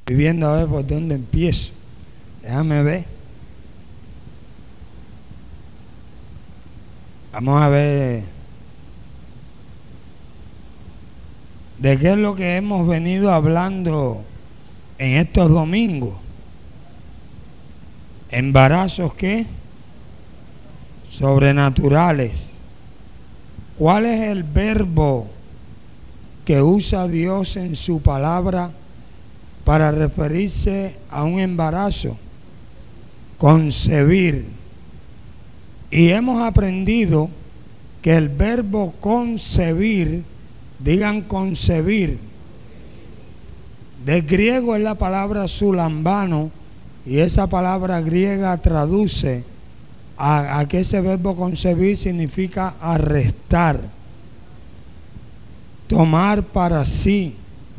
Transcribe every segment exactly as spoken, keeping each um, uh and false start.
Estoy viendo a ver por dónde empiezo. Déjame ver. Vamos a ver de qué es lo que hemos venido hablando en estos domingos. Embarazos, ¿qué? Sobrenaturales. ¿Cuál es el verbo que usa Dios en su palabra para referirse a un embarazo? Concebir. Y hemos aprendido que el verbo concebir, digan concebir, del griego es la palabra sulambano, y esa palabra griega traduce a, a que ese verbo concebir significa arrestar, tomar para sí,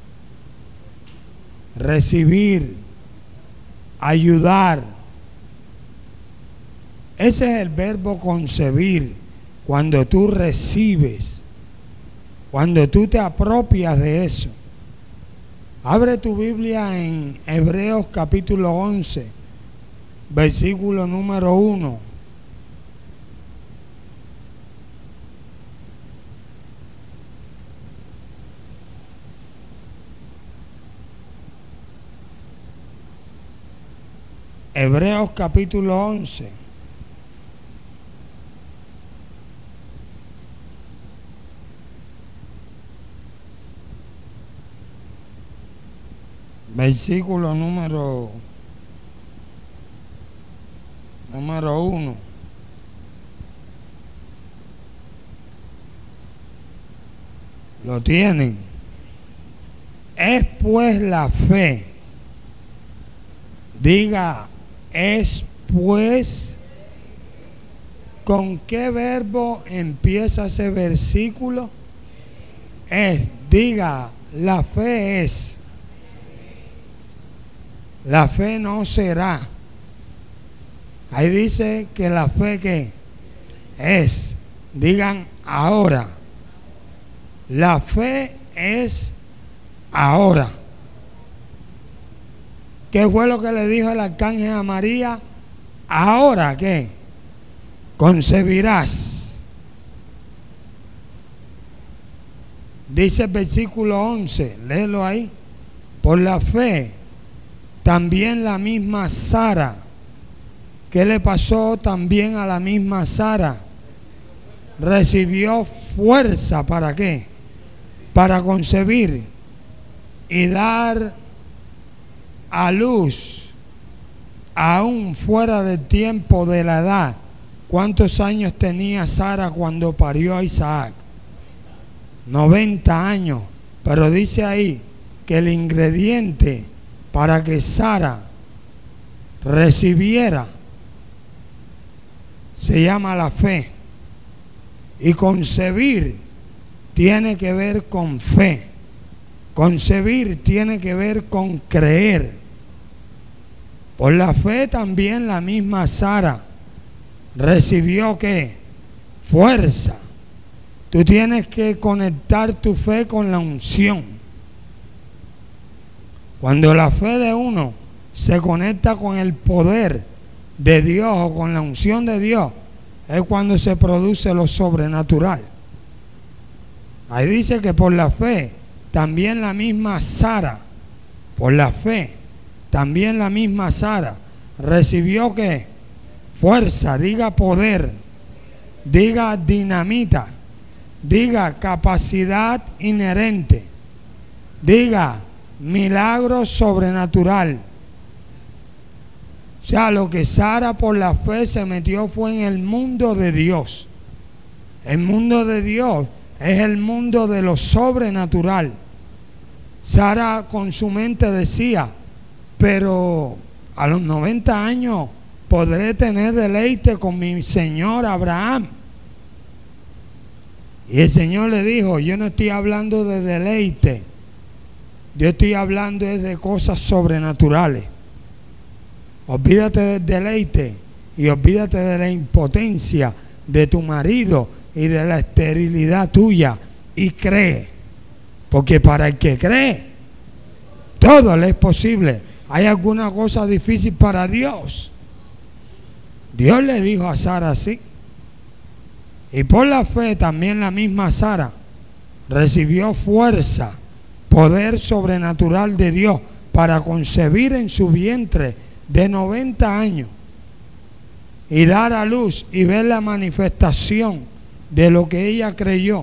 recibir, ayudar. Ese es el verbo concebir, cuando tú recibes, cuando tú te apropias de eso. Abre tu Biblia en Hebreos capítulo once, versículo número uno. Hebreos capítulo once. Versículo número número uno. ¿Lo tienen? Es pues la fe. Diga, es pues. ¿Con qué verbo empieza ese versículo? Es, diga, la fe es. La fe no será. Ahí dice que la fe que es. Digan ahora. La fe es ahora. ¿Qué fue lo que le dijo el arcángel a María? Ahora ¿qué? Concebirás. Dice el versículo once, léelo ahí. Por la fe, también la misma Sara. ¿Qué le pasó también a la misma Sara? Recibió fuerza, ¿para qué? Para concebir y dar a luz, aún fuera del tiempo de la edad. ¿Cuántos años tenía Sara cuando parió a Isaac? noventa años. Pero dice ahí que el ingrediente para que Sara recibiera se llama la fe. Y concebir tiene que ver con fe. Concebir tiene que ver con creer. Por la fe también la misma Sara recibió ¿qué? Fuerza. Tú tienes que conectar tu fe con la unción. Cuando la fe de uno se conecta con el poder de Dios o con la unción de Dios, es cuando se produce lo sobrenatural. Ahí dice que por la fe, también la misma Sara, por la fe, también la misma Sara recibió ¿qué? Fuerza, diga poder, diga dinamita, diga capacidad inherente, diga milagro sobrenatural. O sea, lo que Sara por la fe se metió fue en el mundo de Dios. El mundo de Dios es el mundo de lo sobrenatural. Sara con su mente decía, pero a los noventa años podré tener deleite con mi señor Abraham. Y el Señor le dijo, yo no estoy hablando de deleite, yo estoy hablando de cosas sobrenaturales. Olvídate del deleite y olvídate de la impotencia de tu marido y de la esterilidad tuya y cree, porque para el que cree todo le es posible. ¿Hay alguna cosa difícil para Dios? Dios le dijo a Sara así. Y por la fe también la misma Sara recibió fuerza, poder sobrenatural de Dios para concebir en su vientre de noventa años y dar a luz y ver la manifestación de lo que ella creyó.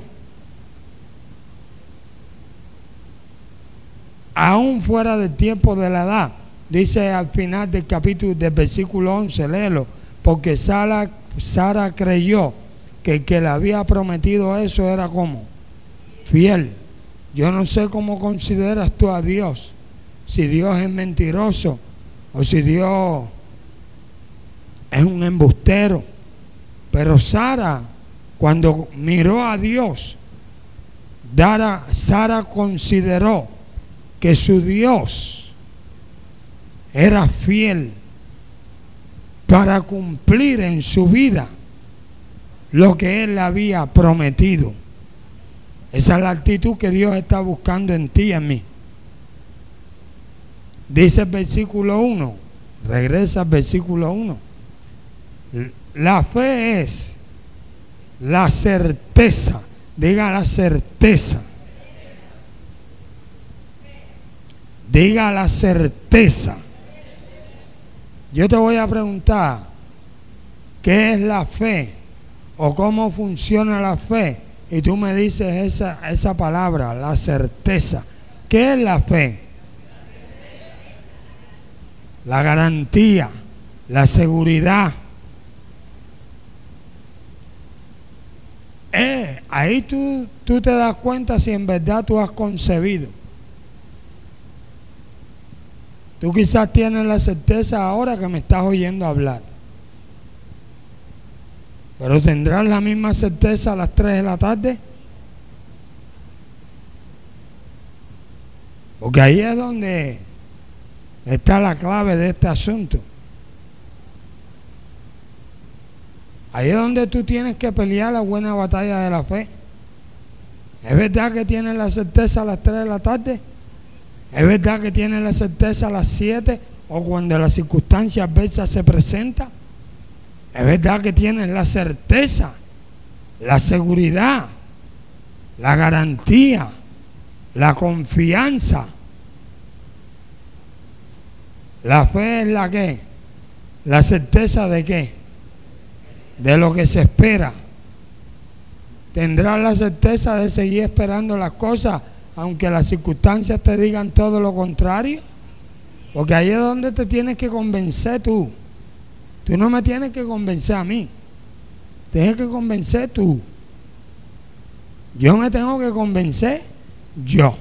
Aún fuera del tiempo de la edad, dice al final del capítulo del versículo once, léelo, porque Sara, Sara creyó que el que le había prometido eso era como fiel. Yo no sé cómo consideras tú a Dios, si Dios es mentiroso o si Dios es un embustero. Pero Sara, cuando miró a Dios, Sara consideró que su Dios era fiel para cumplir en su vida lo que Él le había prometido. Esa es la actitud que Dios está buscando en ti y en mí. Dice el versículo uno, regresa al versículo uno. La fe es la certeza, diga la certeza. Diga la certeza. Yo te voy a preguntar, ¿qué es la fe? ¿O cómo funciona la fe? Y tú me dices esa, esa palabra, la certeza. ¿Qué es la fe? La garantía, la seguridad. Eh, ahí tú, tú te das cuenta si en verdad tú has concebido. Tú quizás tienes la certeza ahora que me estás oyendo hablar. Pero ¿tendrás la misma certeza a las tres de la tarde? Porque ahí es donde está la clave de este asunto. Ahí es donde tú tienes que pelear la buena batalla de la fe. ¿Es verdad que tienes la certeza a las tres de la tarde? ¿Es verdad que tienes la certeza a las siete o cuando las circunstancias adversas se presentan? ¿Es verdad que tienes la certeza, la seguridad, la garantía, la confianza? La fe es la que, la certeza de qué, de lo que se espera. Tendrás la certeza de seguir esperando las cosas aunque las circunstancias te digan todo lo contrario, porque ahí es donde te tienes que convencer tú. Tú no me tienes que convencer a mí, tienes que convencer tú. Yo me tengo que convencer yo.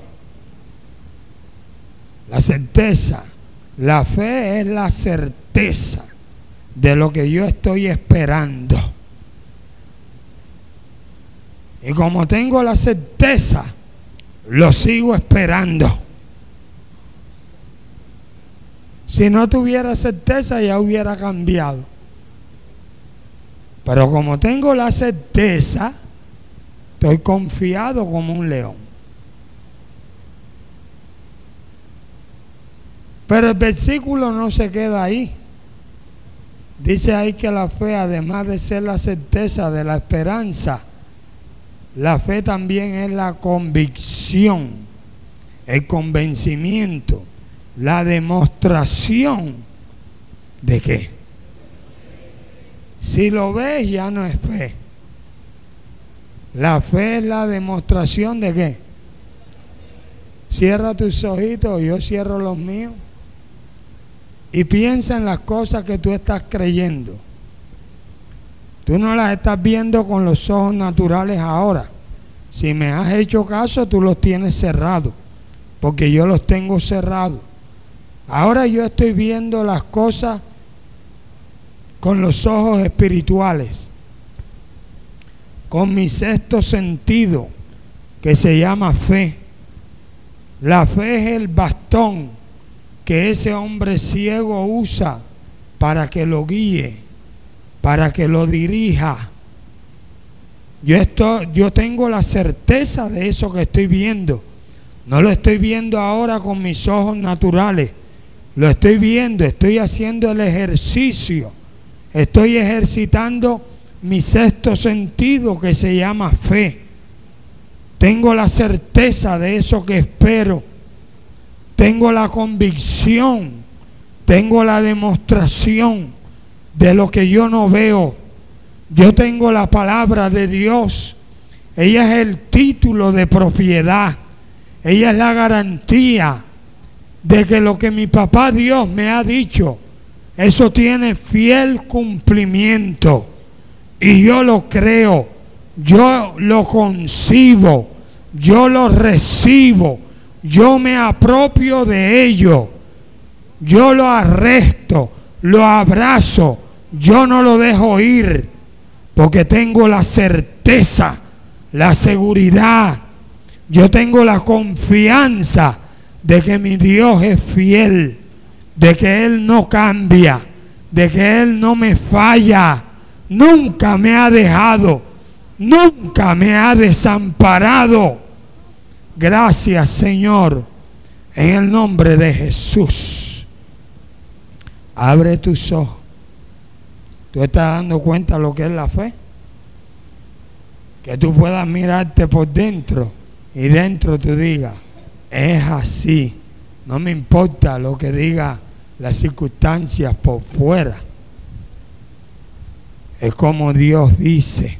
La certeza, la fe es la certeza de lo que yo estoy esperando. Y como tengo la certeza, lo sigo esperando. Si no tuviera certeza, ya hubiera cambiado. Pero como tengo la certeza, estoy confiado como un león. Pero el versículo no se queda ahí. Dice ahí que la fe, además de ser la certeza de la esperanza, la fe también es la convicción, el convencimiento, la demostración de qué. Si lo ves, ya no es fe. La fe es la demostración de qué. Cierra tus ojitos, yo cierro los míos, y piensa en las cosas que tú estás creyendo. Tú no las estás viendo con los ojos naturales ahora. Si me has hecho caso, tú los tienes cerrados, porque yo los tengo cerrados. Ahora yo estoy viendo las cosas con los ojos espirituales, con mi sexto sentido, que se llama fe. La fe es el bastón que ese hombre ciego usa para que lo guíe, para que lo dirija. Yo, estoy, yo tengo la certeza de eso que estoy viendo. No lo estoy viendo ahora con mis ojos naturales. Lo estoy viendo, estoy haciendo el ejercicio. Estoy ejercitando mi sexto sentido que se llama fe. Tengo la certeza de eso que espero. Tengo la convicción. Tengo la demostración de lo que yo no veo. Yo tengo la palabra de Dios. Ella es el título de propiedad. Ella es la garantía de que lo que mi papá Dios me ha dicho, eso tiene fiel cumplimiento. Y yo lo creo, yo lo concibo, yo lo recibo, yo me apropio de ello, yo lo arresto, lo abrazo, yo no lo dejo ir, porque tengo la certeza, la seguridad, yo tengo la confianza de que mi Dios es fiel, de que Él no cambia, de que Él no me falla, nunca me ha dejado, nunca me ha desamparado. Gracias, Señor, en el nombre de Jesús. Abre tus ojos. ¿Tú estás dando cuenta de lo que es la fe? Que tú puedas mirarte por dentro y dentro tú digas, es así, no me importa lo que diga las circunstancias por fuera. Es como Dios dice.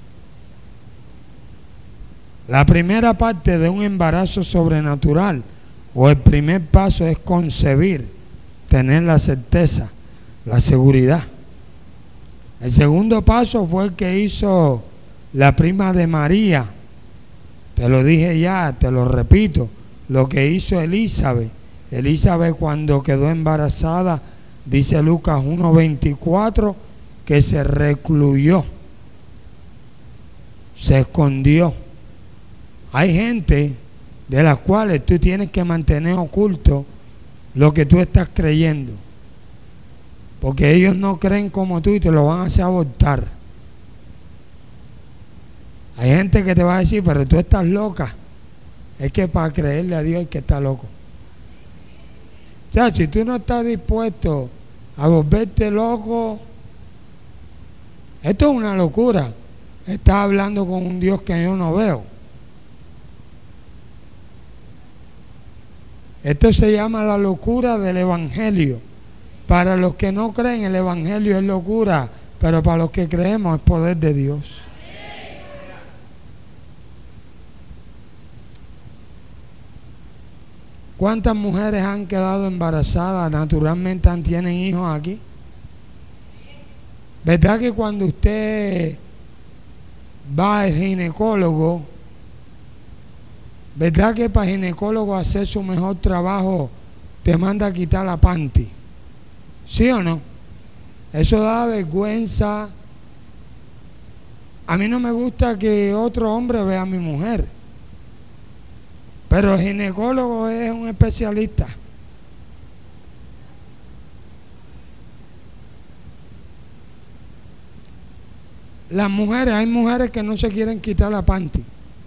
La primera parte de un embarazo sobrenatural, o el primer paso, es concebir, tener la certeza, la seguridad. El segundo paso fue el que hizo la prima de María. Te lo dije ya, te lo repito, lo que hizo Elizabeth. Elizabeth, cuando quedó embarazada, dice Lucas uno veinticuatro, que se recluyó, se escondió. Hay gente de las cuales tú tienes que mantener oculto lo que tú estás creyendo, porque ellos no creen como tú y te lo van a hacer abortar. Hay gente que te va a decir, pero tú estás loca. Es que para creerle a Dios hay que estar loco. O sea, si tú no estás dispuesto a volverte loco, esto es una locura. Estás hablando con un Dios que yo no veo. Esto se llama la locura del Evangelio. Para los que no creen, el Evangelio es locura, pero para los que creemos es poder de Dios. ¿Cuántas mujeres han quedado embarazadas? Naturalmente tienen hijos aquí. ¿Verdad que cuando usted va al ginecólogo, verdad que para el ginecólogo hacer su mejor trabajo te manda a quitar la panty? ¿Sí o no? Eso da vergüenza. A mí no me gusta que otro hombre vea a mi mujer, pero el ginecólogo es un especialista. Las mujeres, hay mujeres que no se quieren quitar la panty.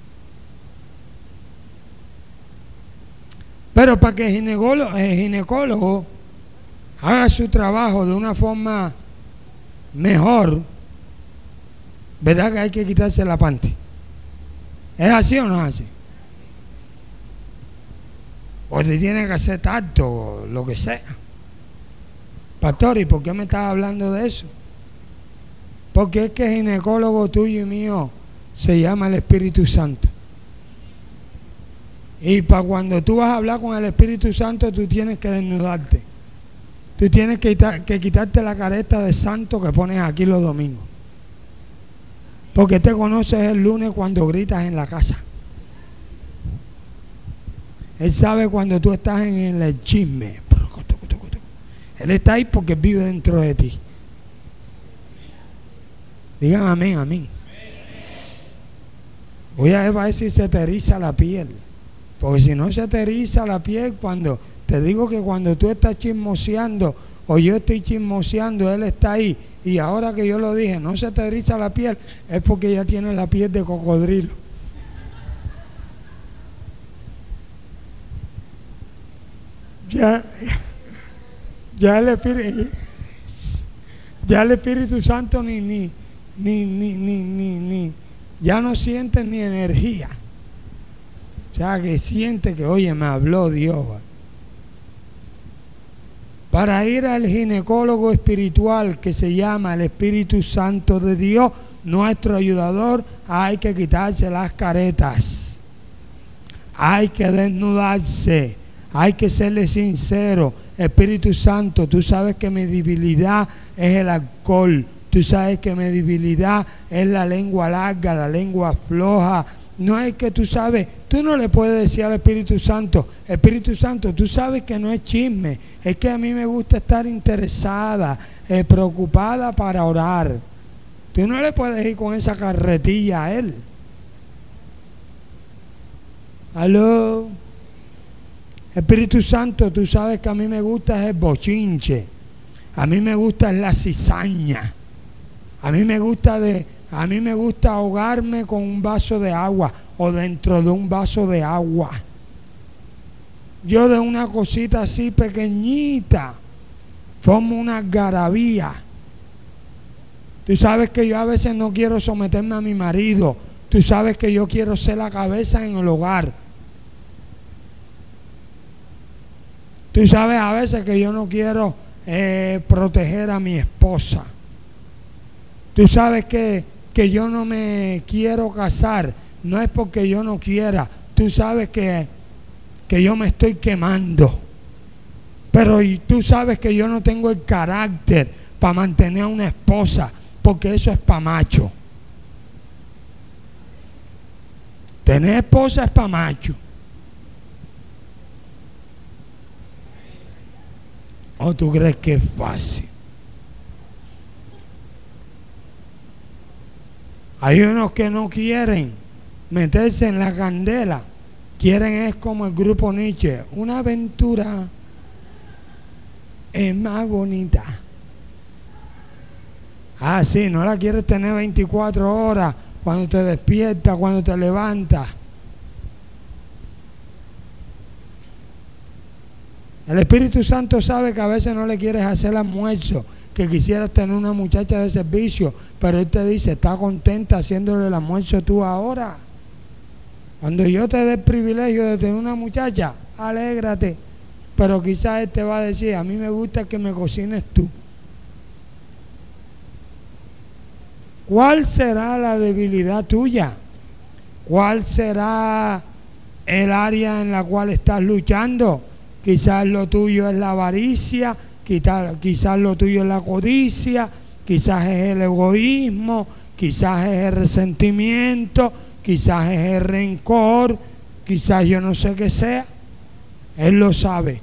Pero para que el ginecólogo, el ginecólogo haga su trabajo de una forma mejor, ¿verdad que hay que quitarse la panty? ¿Es así o no es así? O te tiene que hacer tacto, lo que sea. Pastor, ¿y por qué me estás hablando de eso? Porque es que el ginecólogo tuyo y mío se llama el Espíritu Santo. Y para cuando tú vas a hablar con el Espíritu Santo, tú tienes que desnudarte. Tú tienes que, que quitarte la careta de santo que pones aquí los domingos. Porque te conoces el lunes cuando gritas en la casa. Él sabe cuando tú estás en el chisme. Él está ahí porque vive dentro de ti. Digan amén, amén. Voy a ver si se te eriza la piel. Porque si no se te eriza la piel, cuando te digo que cuando tú estás chismoseando o yo estoy chismoseando, Él está ahí. Y ahora que yo lo dije, no se te eriza la piel, es porque ya tienes la piel de cocodrilo. Ya, ya el Espíritu, ya el Espíritu Santo ni, ni, ni, ni, ni, ni, ni, ya no siente ni energía. O sea, que siente que, oye, me habló Dios. Para ir al ginecólogo espiritual que se llama el Espíritu Santo de Dios, nuestro ayudador, hay que quitarse las caretas, hay que desnudarse, hay que serle sincero. Espíritu Santo, tú sabes que mi debilidad es el alcohol, tú sabes que mi debilidad es la lengua larga, la lengua floja. No es que tú sabes, tú no le puedes decir al Espíritu Santo, Espíritu Santo, tú sabes que no es chisme, es que a mí me gusta estar interesada, eh, preocupada para orar. Tú no le puedes ir con esa carretilla a Él. Aló. Espíritu Santo, tú sabes que a mí me gusta el bochinche, a mí me gusta la cizaña, a mí me gusta de... A mí me gusta ahogarme con un vaso de agua o dentro de un vaso de agua. Yo de una cosita así pequeñita formo una garabía. Tú sabes que yo a veces no quiero someterme a mi marido. Tú sabes que yo quiero ser la cabeza en el hogar. Tú sabes a veces que yo no quiero eh, proteger a mi esposa. Tú sabes que que yo no me quiero casar, no es porque yo no quiera, tú sabes que, que yo me estoy quemando, pero y tú sabes que yo no tengo el carácter para mantener a una esposa, porque eso es para macho. Tener esposa es para macho. ¿O tú crees que es fácil? Hay unos que no quieren meterse en la candela, quieren es como el grupo Nietzsche, una aventura es más bonita. Ah, sí, no la quieres tener veinticuatro horas, cuando te despiertas, cuando te levantas. El Espíritu Santo sabe que a veces no le quieres hacer almuerzo, que quisieras tener una muchacha de servicio, pero Él te dice, está contenta haciéndole el almuerzo tú ahora. Cuando yo te dé el privilegio de tener una muchacha, alégrate, pero quizás Él te va a decir, a mí me gusta que me cocines tú. ¿Cuál será la debilidad tuya? ¿Cuál será el área en la cual estás luchando? Quizás lo tuyo es la avaricia, quizás, quizás lo tuyo es la codicia, quizás es el egoísmo, quizás es el resentimiento, quizás es el rencor, quizás yo no sé qué sea. Él lo sabe.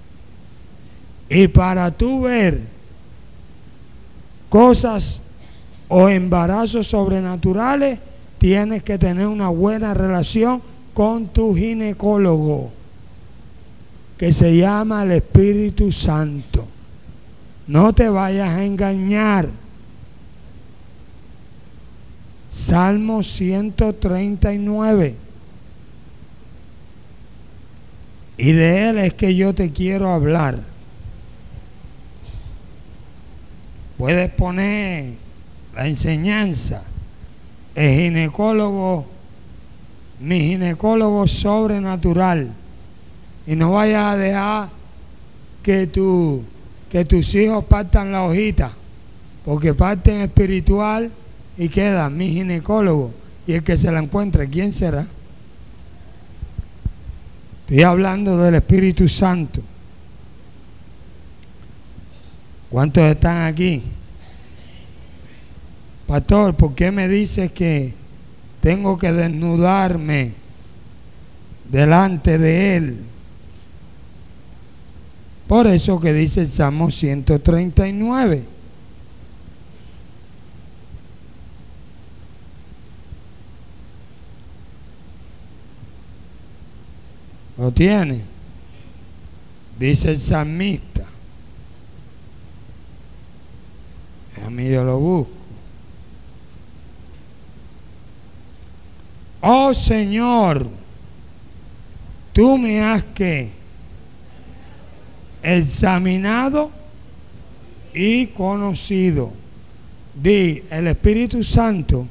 Y para tú ver cosas o embarazos sobrenaturales, tienes que tener una buena relación con tu ginecólogo, que se llama el Espíritu Santo. No te vayas a engañar. Salmo ciento treinta y nueve. Y de él es que yo te quiero hablar. Puedes poner la enseñanza. El ginecólogo, mi ginecólogo sobrenatural. Y no vayas a dejar que, tu, que tus hijos partan la hojita, porque parten espiritual y queda mi ginecólogo. Y el que se la encuentre, ¿quién será? Estoy hablando del Espíritu Santo. ¿Cuántos están aquí? Pastor, ¿por qué me dices que tengo que desnudarme delante de Él? Por eso que dice el Salmo ciento treinta y nueve. ¿Lo tiene? Dice el salmista. A mí yo lo busco. Oh Señor, tú me has que examinado y conocido. Di, el Espíritu Santo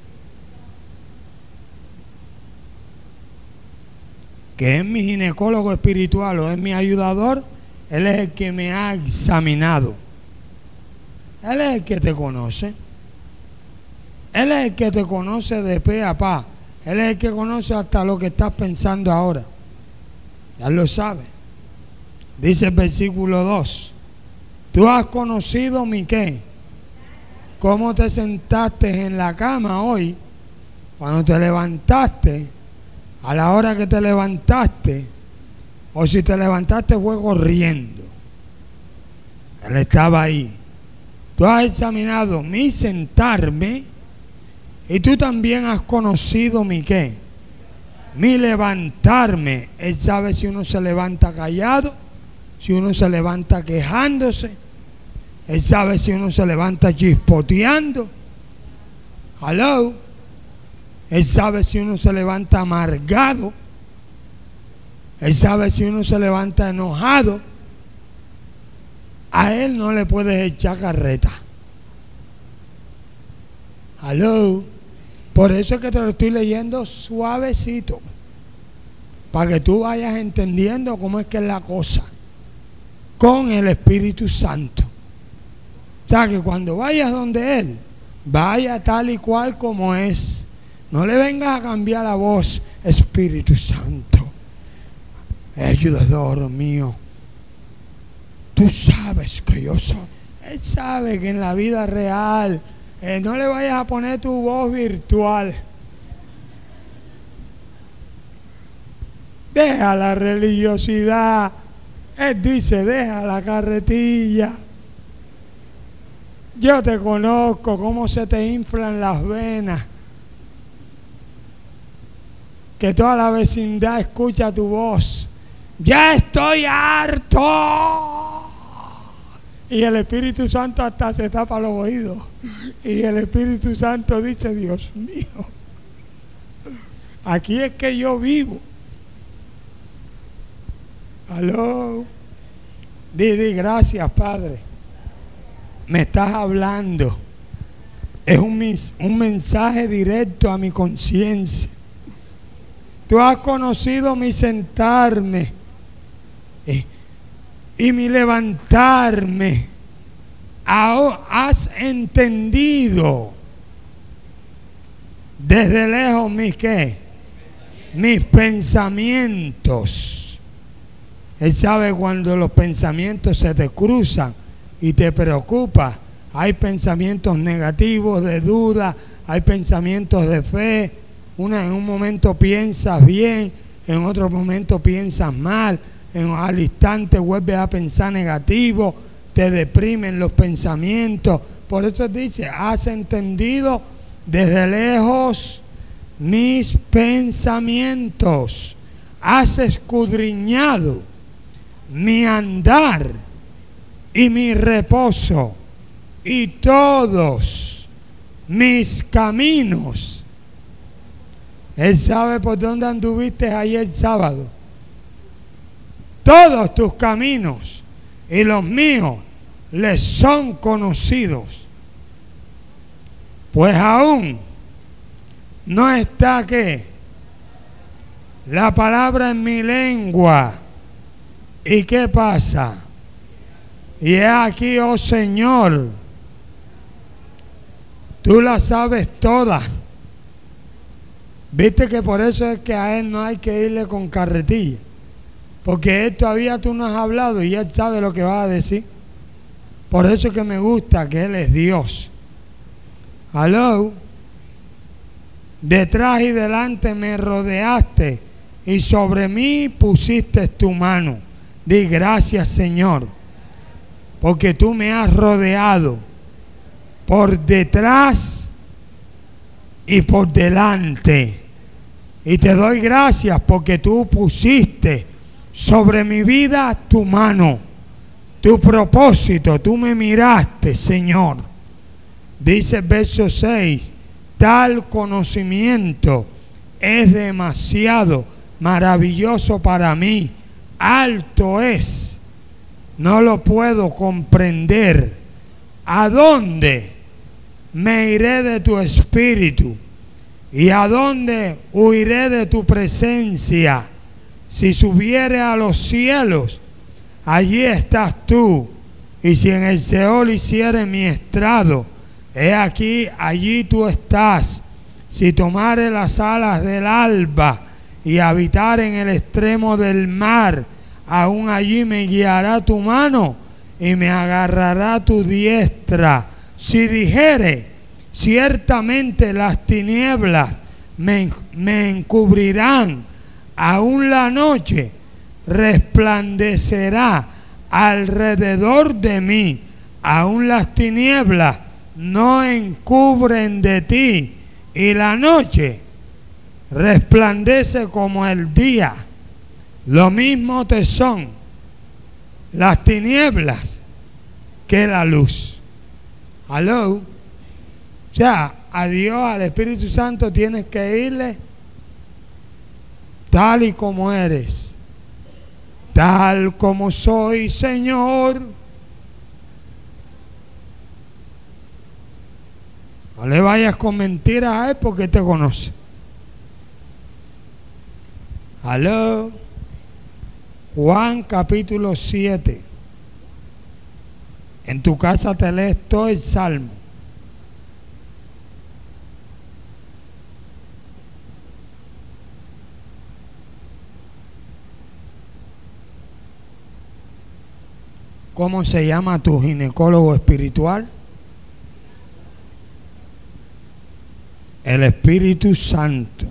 que es mi ginecólogo espiritual o es mi ayudador, Él es el que me ha examinado. Él es el que te conoce. Él es el que te conoce de pe a pa. Él es el que conoce hasta lo que estás pensando ahora. Ya lo sabe. Dice el versículo dos. Tú has conocido mi qué. ¿Cómo te sentaste en la cama hoy? Cuando te levantaste, a la hora que te levantaste, o si te levantaste fue corriendo. Él estaba ahí. Tú has examinado mi sentarme y tú también has conocido mi qué. Mi levantarme. Él sabe si uno se levanta callado, si uno se levanta quejándose. Él sabe si uno se levanta chispoteando. Hello. Él sabe si uno se levanta amargado. Él sabe si uno se levanta enojado. A Él no le puedes echar carreta. Hello. Por eso es que te lo estoy leyendo suavecito. Para que tú vayas entendiendo cómo es que es la cosa. Con el Espíritu Santo. O sea, que cuando vayas donde Él, vaya tal y cual como es. No le vengas a cambiar la voz. Espíritu Santo, ayudador mío, tú sabes que yo soy. Él sabe que en la vida real eh, no le vayas a poner tu voz virtual. Deja la religiosidad. Él dice, deja la carretilla. Yo te conozco, cómo se te inflan las venas. Que toda la vecindad escucha tu voz. Ya estoy harto. Y el Espíritu Santo hasta se tapa los oídos. Y el Espíritu Santo dice, Dios mío, aquí es que yo vivo. Aló. Di, di, gracias, Padre. Me estás hablando. Es un, un mensaje directo a mi conciencia. Tú has conocido mi sentarme eh, y mi levantarme. Has entendido desde lejos mis qué, mis pensamientos. Él sabe cuando los pensamientos se te cruzan y te preocupa. Hay pensamientos negativos, de duda, hay pensamientos de fe. Una, en un momento piensas bien, en otro momento piensas mal, en, al instante vuelves a pensar negativo, te deprimen los pensamientos. Por eso dice, has entendido desde lejos mis pensamientos, has escudriñado mi andar y mi reposo y todos mis caminos. Él sabe por dónde anduviste ayer sábado. Todos tus caminos y los míos les son conocidos. Pues aún no está que la palabra en mi lengua. ¿Y qué pasa? Y he aquí, oh Señor, tú la sabes toda. Viste que por eso es que a Él no hay que irle con carretilla. Porque Él todavía tú no has hablado y Él sabe lo que va a decir. Por eso es que me gusta que Él es Dios. Aló. Detrás y delante me rodeaste y sobre mí pusiste tu mano. Di gracias, Señor, porque tú me has rodeado por detrás y por delante. Y te doy gracias porque tú pusiste sobre mi vida tu mano, tu propósito. Tú me miraste, Señor. Dice el verso seis, tal conocimiento es demasiado maravilloso para mí. Alto es no lo puedo comprender. ¿A dónde me iré de tu espíritu? ¿Y a dónde huiré de tu presencia? Si subiere a los cielos, allí estás tú. Y si en el Seol hiciere mi estrado, he aquí, allí tú estás. Si tomare las alas del alba y habitar en el extremo del mar, aún allí me guiará tu mano y me agarrará tu diestra. Si dijere, ciertamente las tinieblas me, me encubrirán, aún la noche resplandecerá alrededor de mí, aún las tinieblas no encubren de ti, y la noche resplandece como el día. Lo mismo te son las tinieblas que la luz. ¿Aló? O sea, a Dios, al Espíritu Santo tienes que irle tal y como eres. Tal como soy, Señor. No le vayas con mentiras a él porque te conoce. Aló. Juan capítulo siete. En tu casa te lees todo el salmo. ¿Cómo se llama tu ginecólogo espiritual? El Espíritu Santo.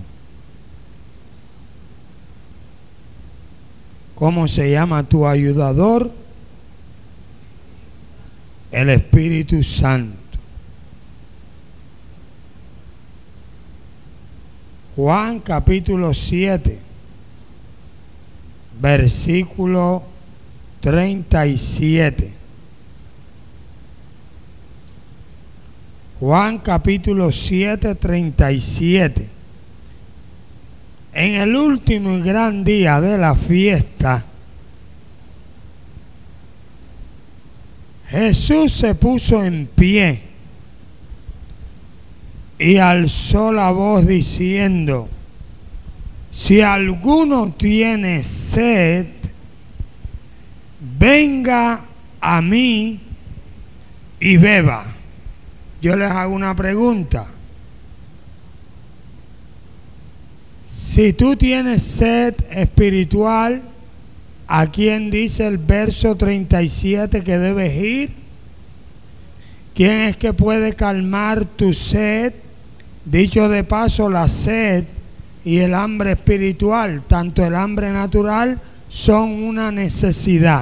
¿Cómo se llama tu ayudador? El Espíritu Santo. Juan capítulo siete, versículo treinta y siete. Juan capítulo siete, treinta y siete. En el último y gran día de la fiesta, Jesús se puso en pie y alzó la voz diciendo: si alguno tiene sed, venga a mí y beba. Yo les hago una pregunta. Si tú tienes sed espiritual, ¿a quién dice el verso treinta y siete que debes ir? ¿Quién es que puede calmar tu sed? Dicho de paso, la sed y el hambre espiritual, tanto el hambre natural, son una necesidad.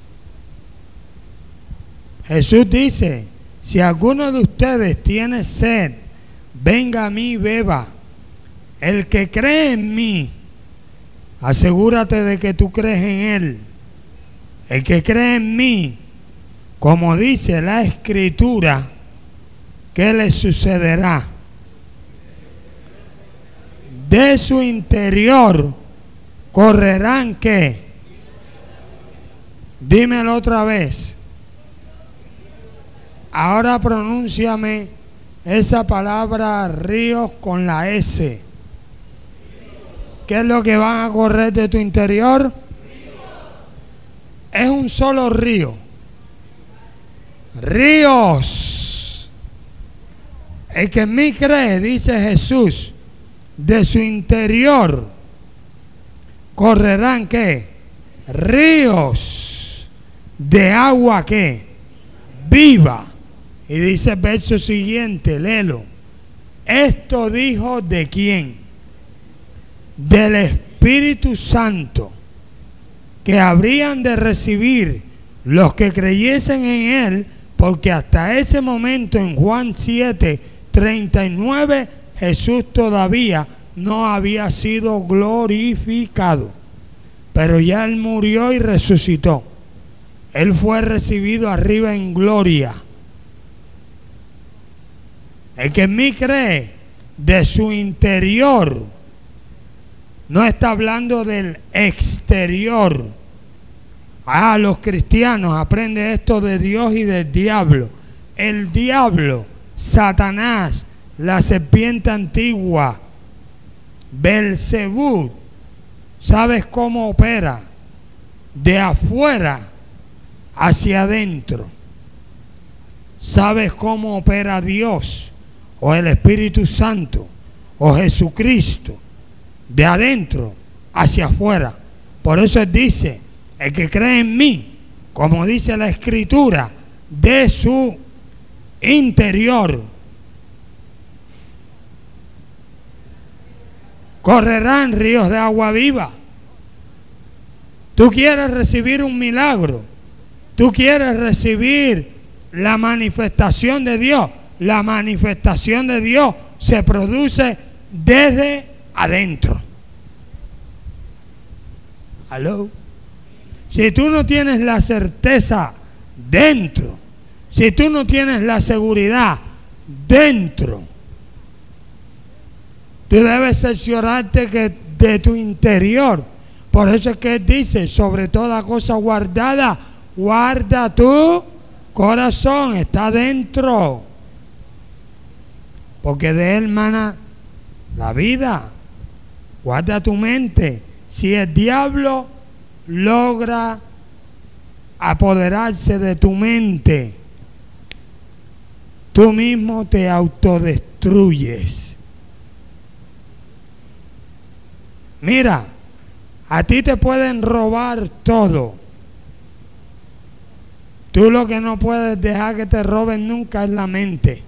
Jesús dice: si alguno de ustedes tiene sed, venga a mí y beba. El que cree en mí, asegúrate de que tú crees en Él. El que cree en mí, como dice la Escritura, ¿qué le sucederá? De su interior correrán, ¿qué? Dímelo otra vez. Ahora pronúnciame esa palabra ríos con la S. ¿Qué es lo que van a correr de tu interior? Ríos. Es un solo río. Ríos. El que en mí cree, dice Jesús, de su interior correrán, ¿qué? Ríos de agua, ¿qué? Viva. Y dice el verso siguiente, léelo. Esto dijo ¿de quién? Del Espíritu Santo, que habrían de recibir los que creyesen en Él, porque hasta ese momento en Juan siete, treinta y nueve, Jesús todavía no había sido glorificado, pero ya Él murió y resucitó. Él fue recibido arriba en gloria. El que en mí cree, de su interior, no está hablando del exterior, Ah, los cristianos aprenden esto de Dios y del diablo. El diablo, Satanás, la serpiente antigua, Belzebú, ¿sabes cómo opera? De afuera hacia adentro. ¿Sabes cómo opera Dios o el Espíritu Santo o Jesucristo? De adentro hacia afuera. Por eso él dice, el que cree en mí, como dice la Escritura, de su interior correrán ríos de agua viva. Tú quieres recibir un milagro, tú quieres recibir la manifestación de Dios. La manifestación de Dios se produce desde adentro. ¿Aló? Si tú no tienes la certeza dentro, si tú no tienes la seguridad dentro, tú debes cerciorarte que de tu interior. Por eso es que él dice, sobre toda cosa guardada, guarda tu corazón, está dentro. Porque de él mana la vida. Guarda tu mente. Si el diablo logra apoderarse de tu mente, tú mismo te autodestruyes. Mira, a ti te pueden robar todo. Tú lo que no puedes dejar que te roben nunca es la mente.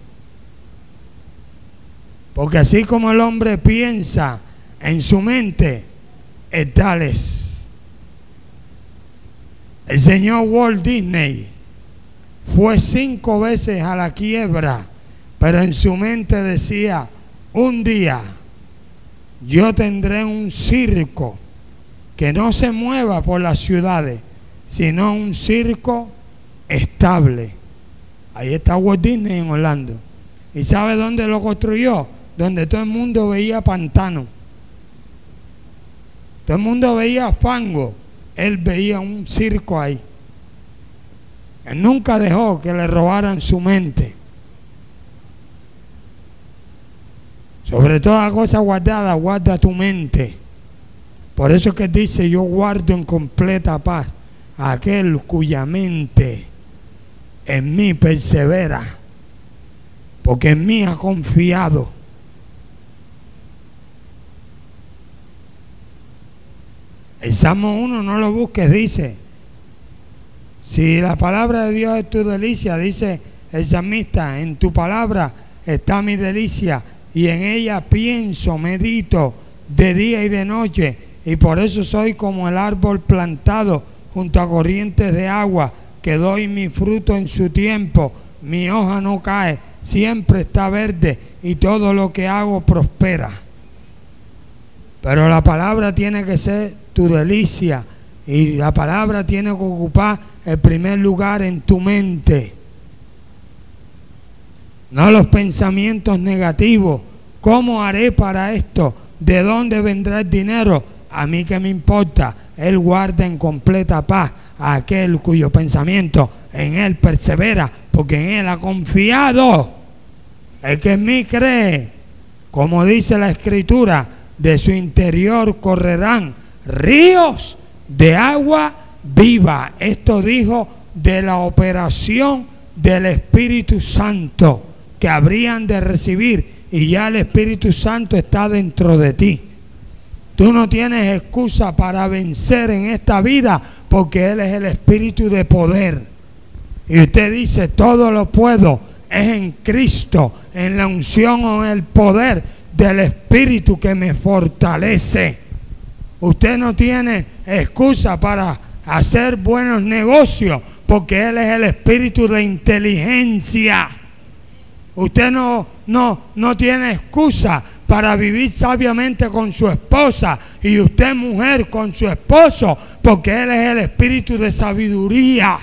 Porque así como el hombre piensa en su mente, es tal es. El señor Walt Disney fue cinco veces a la quiebra, pero en su mente decía, un día yo tendré un circo que no se mueva por las ciudades, sino un circo estable. Ahí está Walt Disney en Orlando. ¿Y sabe dónde lo construyó? Donde todo el mundo veía pantano. Todo el mundo veía fango. Él veía un circo ahí. Él nunca dejó que le robaran su mente. Sobre toda cosa guardada, guarda tu mente. Por eso es que dice, yo guardo en completa paz a aquel cuya mente en mí persevera, porque en mí ha confiado. El Salmo uno, no lo busques, dice, si la palabra de Dios es tu delicia, dice el salmista, en tu palabra está mi delicia, y en ella pienso, medito de día y de noche, y por eso soy como el árbol plantado junto a corrientes de agua, que doy mi fruto en su tiempo, mi hoja no cae, siempre está verde, y todo lo que hago prospera. Pero la palabra tiene que ser tu delicia, y la palabra tiene que ocupar el primer lugar en tu mente. No los pensamientos negativos. ¿Cómo haré para esto? ¿De dónde vendrá el dinero? A mí que me importa. Él guarda en completa paz a aquel cuyo pensamiento en él persevera, porque en él ha confiado. El que en mí cree, como dice la Escritura, de su interior correrán ríos de agua viva. Esto dijo de la operación del Espíritu Santo que habrían de recibir, y ya el Espíritu Santo está dentro de ti. Tú no tienes excusa para vencer en esta vida, porque Él es el Espíritu de poder. Y usted dice, todo lo puedo, es en Cristo, en la unción o en el poder del Espíritu que me fortalece. Usted no tiene excusa para hacer buenos negocios, porque Él es el Espíritu de inteligencia. Usted no, no, no tiene excusa para vivir sabiamente con su esposa, y usted mujer con su esposo, porque Él es el Espíritu de sabiduría.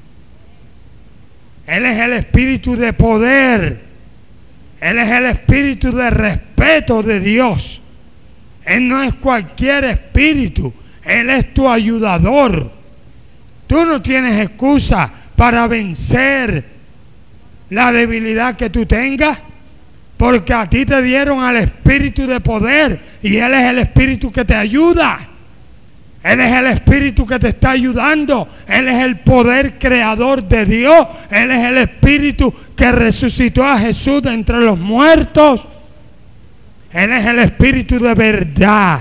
Él es el Espíritu de poder. Él es el Espíritu de respeto de Dios. Él no es cualquier espíritu. Él es tu ayudador. Tú no tienes excusa para vencer la debilidad que tú tengas, porque a ti te dieron al Espíritu de poder y Él es el Espíritu que te ayuda. Él es el Espíritu que te está ayudando. Él es el poder creador de Dios. Él es el Espíritu que resucitó a Jesús de entre los muertos. Él es el Espíritu de verdad.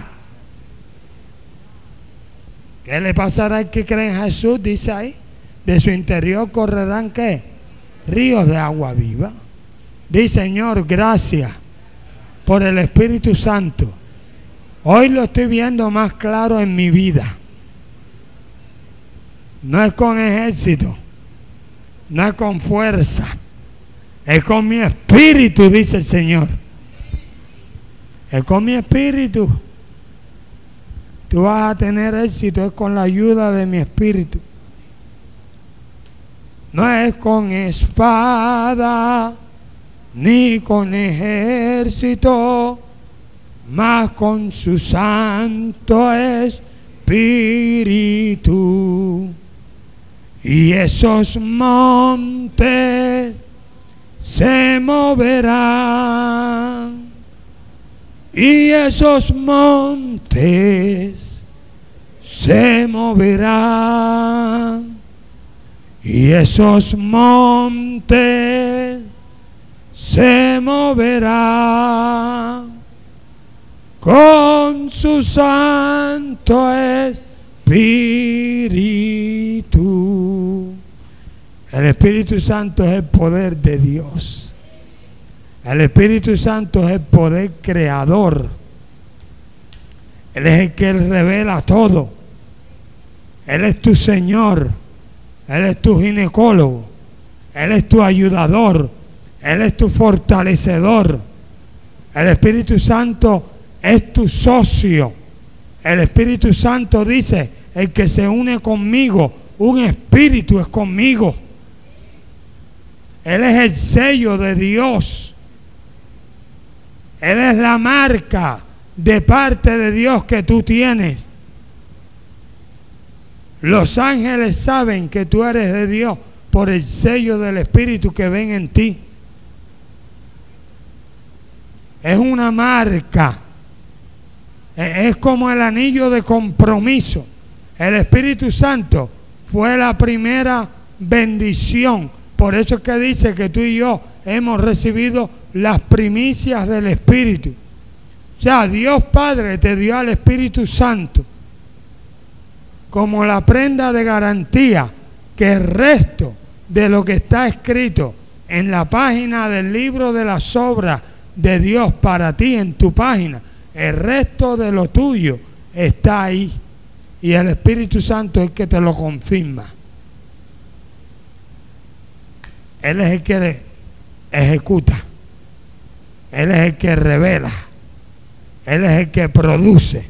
¿Qué le pasará al que cree en Jesús? Dice ahí. De su interior correrán ¿qué? Ríos de agua viva. Dice, Señor, gracias por el Espíritu Santo. Hoy lo estoy viendo más claro en mi vida. No es con ejército, no es con fuerza, es con mi espíritu, dice el Señor. Es con mi espíritu. Tú vas a tener éxito, es con la ayuda de mi espíritu. No es con espada, ni con ejército, mas con su Santo Espíritu. Y esos montes se moverán. Y esos montes se moverán. Y esos montes se moverán con su Santo Espíritu. El Espíritu Santo es el poder de Dios. El Espíritu Santo es el poder creador. Él es el que revela todo. Él es tu Señor. Él es tu ginecólogo. Él es tu ayudador. Él es tu fortalecedor. El Espíritu Santo es tu socio. El Espíritu Santo dice, el que se une conmigo, un espíritu es conmigo. Él es el sello de Dios. Él es la marca de parte de Dios que tú tienes. Los ángeles saben que tú eres de Dios por el sello del Espíritu que ven en ti. Es una marca. Es como el anillo de compromiso. El Espíritu Santo fue la primera bendición. Por eso es que dice que tú y yo hemos recibido las primicias del Espíritu. O sea, Dios Padre te dio al Espíritu Santo como la prenda de garantía que el resto de lo que está escrito en la página del libro de las obras de Dios para ti, en tu página, el resto de lo tuyo está ahí. Y el Espíritu Santo es el que te lo confirma. Él es el que ejecuta. Él es el que revela. Él es el que produce.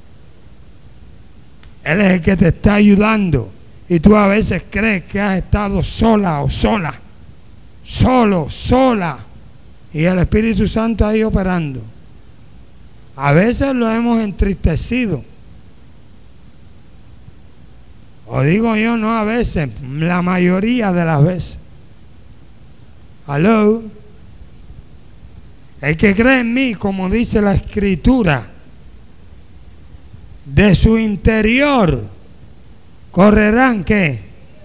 Él es el que te está ayudando. Y tú a veces crees que has estado sola o sola. Solo, sola. Y el Espíritu Santo ahí operando. A veces lo hemos entristecido. O digo yo, no a veces, la mayoría de las veces. Hello. El que cree en mí, como dice la Escritura, de su interior correrán ¿qué?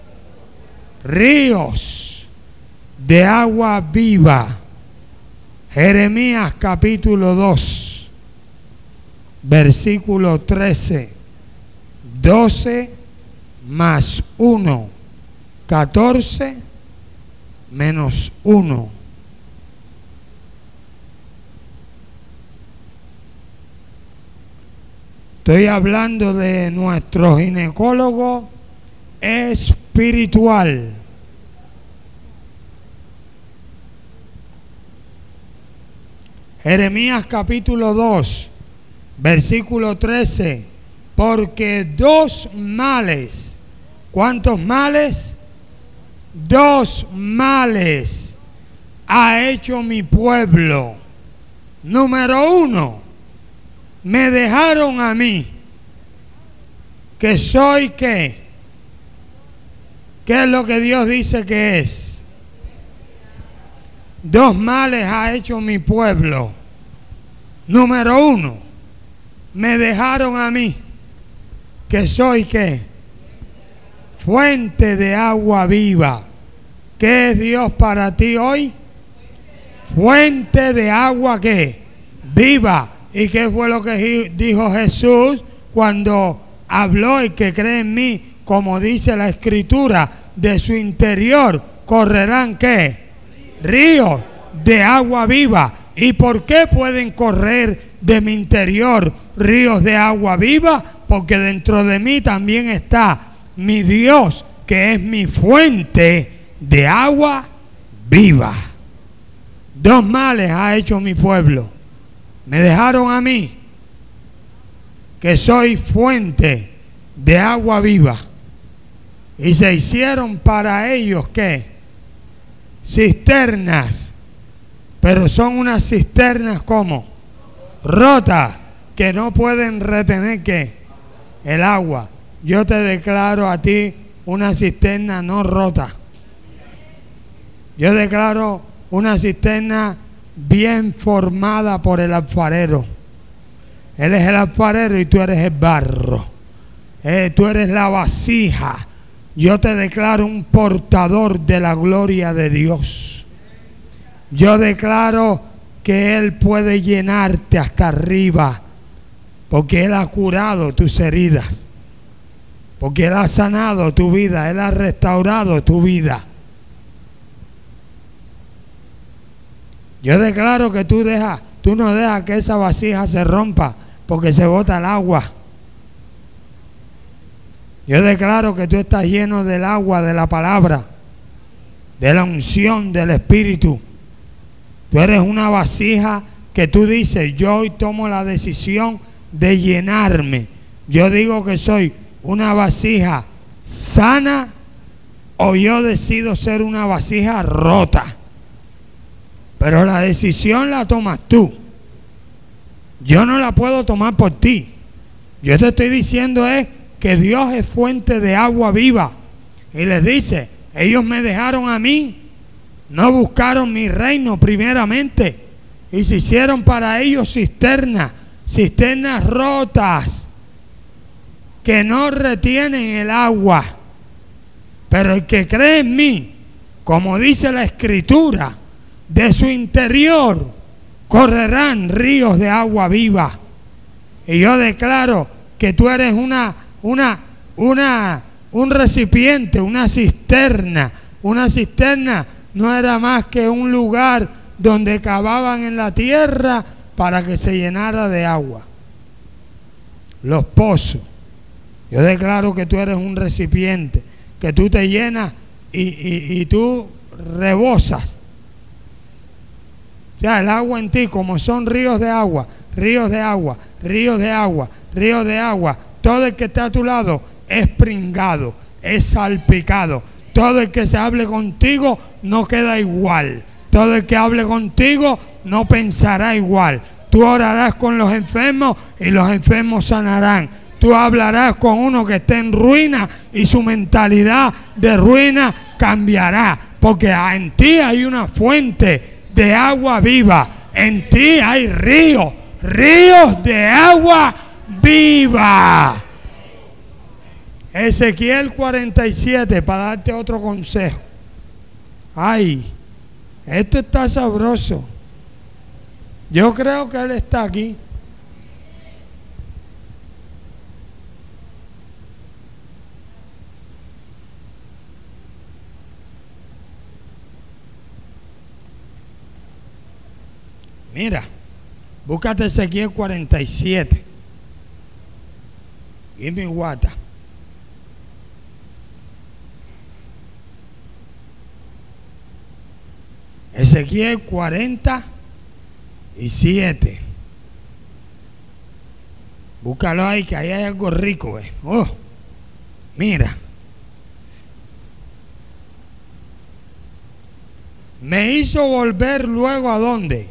Ríos de agua viva. Jeremías capítulo dos, versículo trece, doce más uno, catorce menos uno. Estoy hablando de nuestro ginecólogo espiritual. Jeremías capítulo dos, versículo trece. Porque dos males, ¿cuántos males? Dos males ha hecho mi pueblo. Número uno, me dejaron a mí, que soy ¿qué? ¿Qué es lo que Dios dice que es? Dos males ha hecho mi pueblo. Número uno, me dejaron a mí, que soy ¿qué? Fuente de agua viva. ¿Qué es Dios para ti hoy? Fuente de agua ¿qué? Viva. ¿Y qué fue lo que dijo Jesús cuando habló? El que cree en mí, como dice la Escritura, de su interior correrán ¿qué? Ríos de agua viva. ¿Y por qué pueden correr de mi interior ríos de agua viva? Porque dentro de mí también está mi Dios, que es mi fuente de agua viva. Dos males ha hecho mi pueblo. Me dejaron a mí, que soy fuente de agua viva, y se hicieron para ellos ¿qué? Cisternas, pero son unas cisternas como rotas, que no pueden retener ¿qué? El agua. Yo te declaro a ti una cisterna no rota. Yo declaro una cisterna bien formada por el alfarero. Él es el alfarero y tú eres el barro. Eh, tú eres la vasija. Yo te declaro un portador de la gloria de Dios. Yo declaro que Él puede llenarte hasta arriba, porque Él ha curado tus heridas, porque Él ha sanado tu vida, Él ha restaurado tu vida. Yo declaro que tú dejas, tú no dejas que esa vasija se rompa porque se bota el agua. Yo declaro que tú estás lleno del agua de la palabra, de la unción del Espíritu. Tú eres una vasija que tú dices, yo hoy tomo la decisión de llenarme. Yo digo que soy una vasija sana, o yo decido ser una vasija rota. Pero la decisión la tomas tú. Yo no la puedo tomar por ti. Yo te estoy diciendo es que Dios es fuente de agua viva. Y les dice, ellos me dejaron a mí, no buscaron mi reino primeramente, y se hicieron para ellos cisternas, cisternas rotas, que no retienen el agua. Pero el que cree en mí, como dice la Escritura, de su interior correrán ríos de agua viva. Y yo declaro que tú eres una, una, una, un recipiente, una cisterna. Una cisterna no era más que un lugar donde cavaban en la tierra para que se llenara de agua. Los pozos. Yo declaro que tú eres un recipiente, que tú te llenas y, y, y tú rebosas. O sea, el agua en ti, como son ríos de agua, ríos de agua, ríos de agua, ríos de agua. Todo el que está a tu lado es pringado, es salpicado. Todo el que se hable contigo no queda igual. Todo el que hable contigo no pensará igual. Tú orarás con los enfermos y los enfermos sanarán. Tú hablarás con uno que esté en ruina y su mentalidad de ruina cambiará. Porque en ti hay una fuente de agua viva. En ti hay ríos, ríos de agua viva. Ezequiel cuarenta y siete, para darte otro consejo. Ay, esto está sabroso. Yo creo que Él está aquí. Mira, búscate Ezequiel cuarenta y siete. Give me water. Ezequiel cuarenta y siete. Búscalo ahí, que ahí hay algo rico, eh. Oh, mira. Me hizo volver luego a dónde?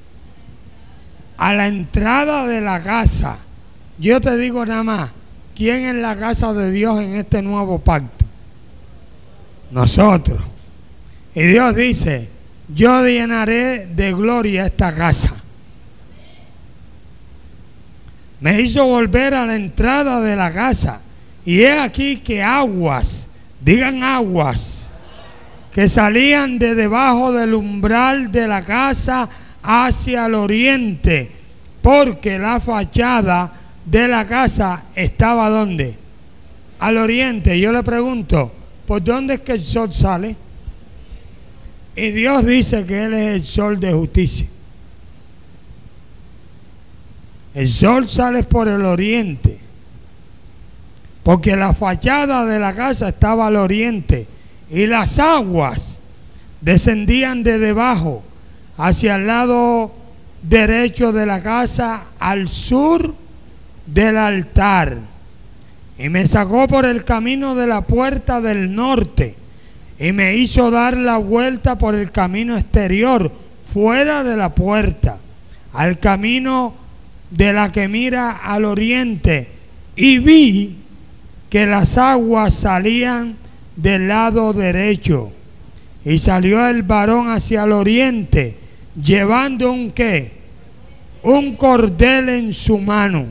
A la entrada de la casa. Yo te digo nada más, ¿quién es la casa de Dios en este nuevo pacto? Nosotros. Y Dios dice, yo llenaré de gloria esta casa. Me hizo volver a la entrada de la casa. Y he aquí que aguas, digan aguas, que salían de debajo del umbral de la casa hacia el oriente, porque la fachada de la casa estaba ¿dónde? Al oriente. Yo le pregunto, ¿por dónde es que el sol sale? Y Dios dice que Él es el sol de justicia. El sol sale por el oriente, porque la fachada de la casa estaba al oriente y las aguas descendían de debajo hacia el lado derecho de la casa al sur del altar. Y me sacó por el camino de la puerta del norte y me hizo dar la vuelta por el camino exterior, fuera de la puerta, al camino de la que mira al oriente, y vi que las aguas salían del lado derecho. Y salió el varón hacia el oriente, llevando un ¿qué? Un cordel en su mano.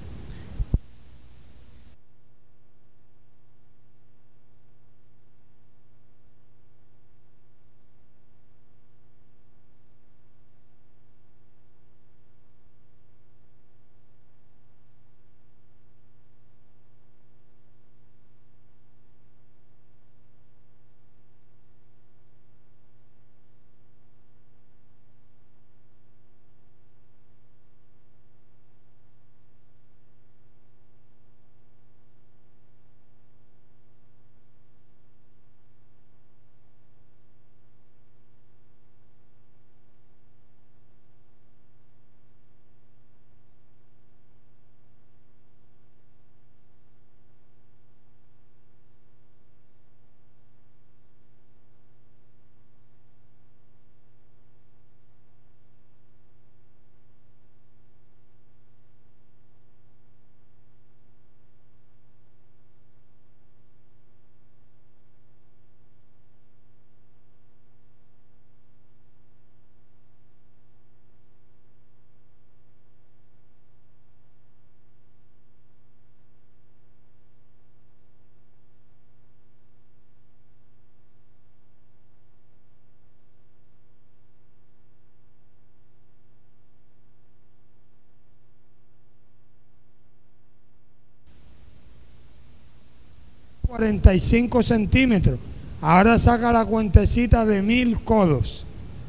cuarenta y cinco centímetros. Ahora saca la cuentecita de mil codos.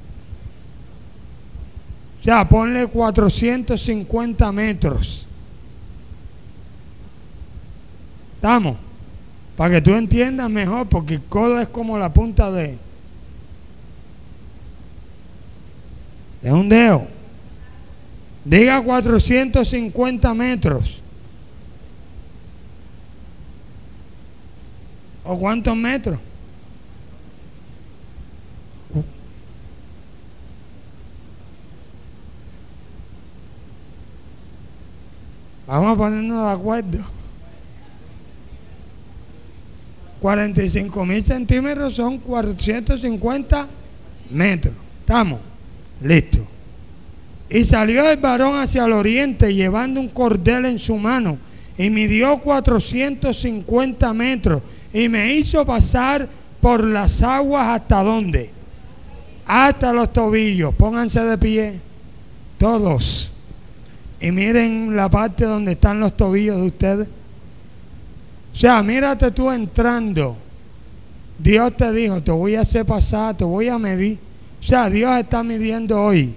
Ya, ponle cuatrocientos cincuenta metros. ¿Estamos? Para que tú entiendas mejor, porque el codo es como la punta de... Es un dedo. Diga cuatrocientos cincuenta metros. ¿O cuántos metros? Vamos a ponernos de acuerdo. cuarenta y cinco mil centímetros son cuatrocientos cincuenta metros. ¿Estamos? Listo. Y salió el varón hacia el oriente llevando un cordel en su mano y midió cuatrocientos cincuenta metros y me hizo pasar por las aguas hasta ¿dónde? Hasta los tobillos. Pónganse de pie todos y miren la parte donde están los tobillos de ustedes. O sea, mírate tú entrando. Dios te dijo, te voy a hacer pasar, te voy a medir. O sea, Dios está midiendo hoy.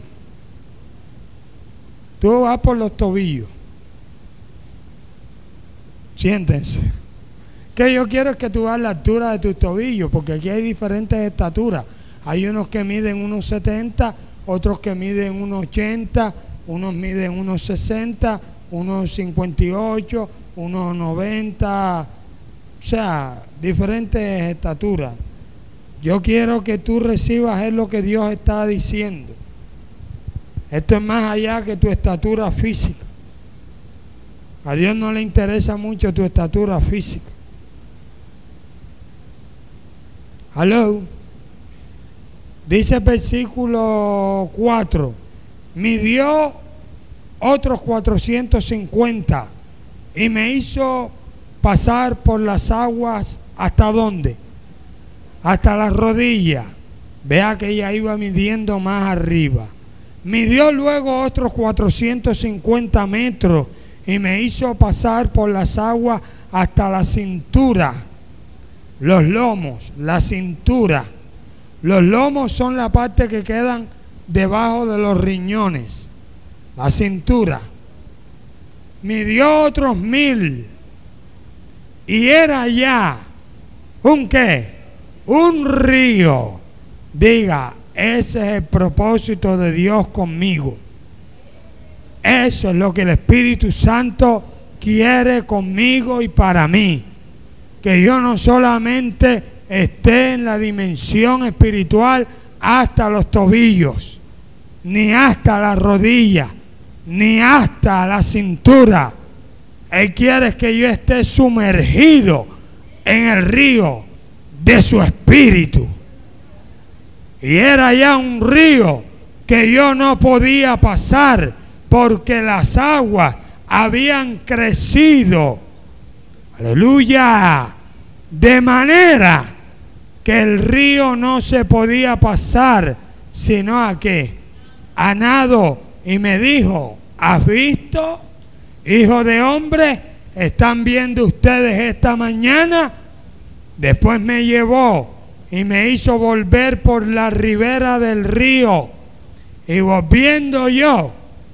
Tú vas por los tobillos. Siéntense. Que yo quiero es que tú veas la altura de tus tobillos, porque aquí hay diferentes estaturas. Hay unos que miden unos setenta, otros que miden unos ochenta, unos miden unos sesenta, unos cincuenta y ocho, unos noventa, o sea, diferentes estaturas. Yo quiero que tú recibas es lo que Dios está diciendo. Esto es más allá que tu estatura física. A Dios no le interesa mucho tu estatura física. Hello. Dice el versículo cuatro, midió otros cuatrocientos cincuenta y me hizo pasar por las aguas hasta dónde, hasta las rodillas. Vea que ella iba midiendo más arriba. Midió luego otros cuatrocientos cincuenta metros y me hizo pasar por las aguas hasta la cintura, los lomos, la cintura. Los lomos son la parte que quedan debajo de los riñones, la cintura. Midió otros mil y era ya un qué, un río. Diga, ese es el propósito de Dios conmigo. Eso es lo que el Espíritu Santo quiere conmigo y para mí. Que yo no solamente esté en la dimensión espiritual hasta los tobillos, ni hasta la rodilla, ni hasta la cintura. Él quiere que yo esté sumergido en el río de su Espíritu. Y era ya un río que yo no podía pasar porque las aguas habían crecido. Aleluya. De manera que el río no se podía pasar, sino a qué, a nado. Y me dijo, ¿has visto, hijo de hombre? ¿Están viendo ustedes esta mañana? Después me llevó y me hizo volver por la ribera del río. Y volviendo yo,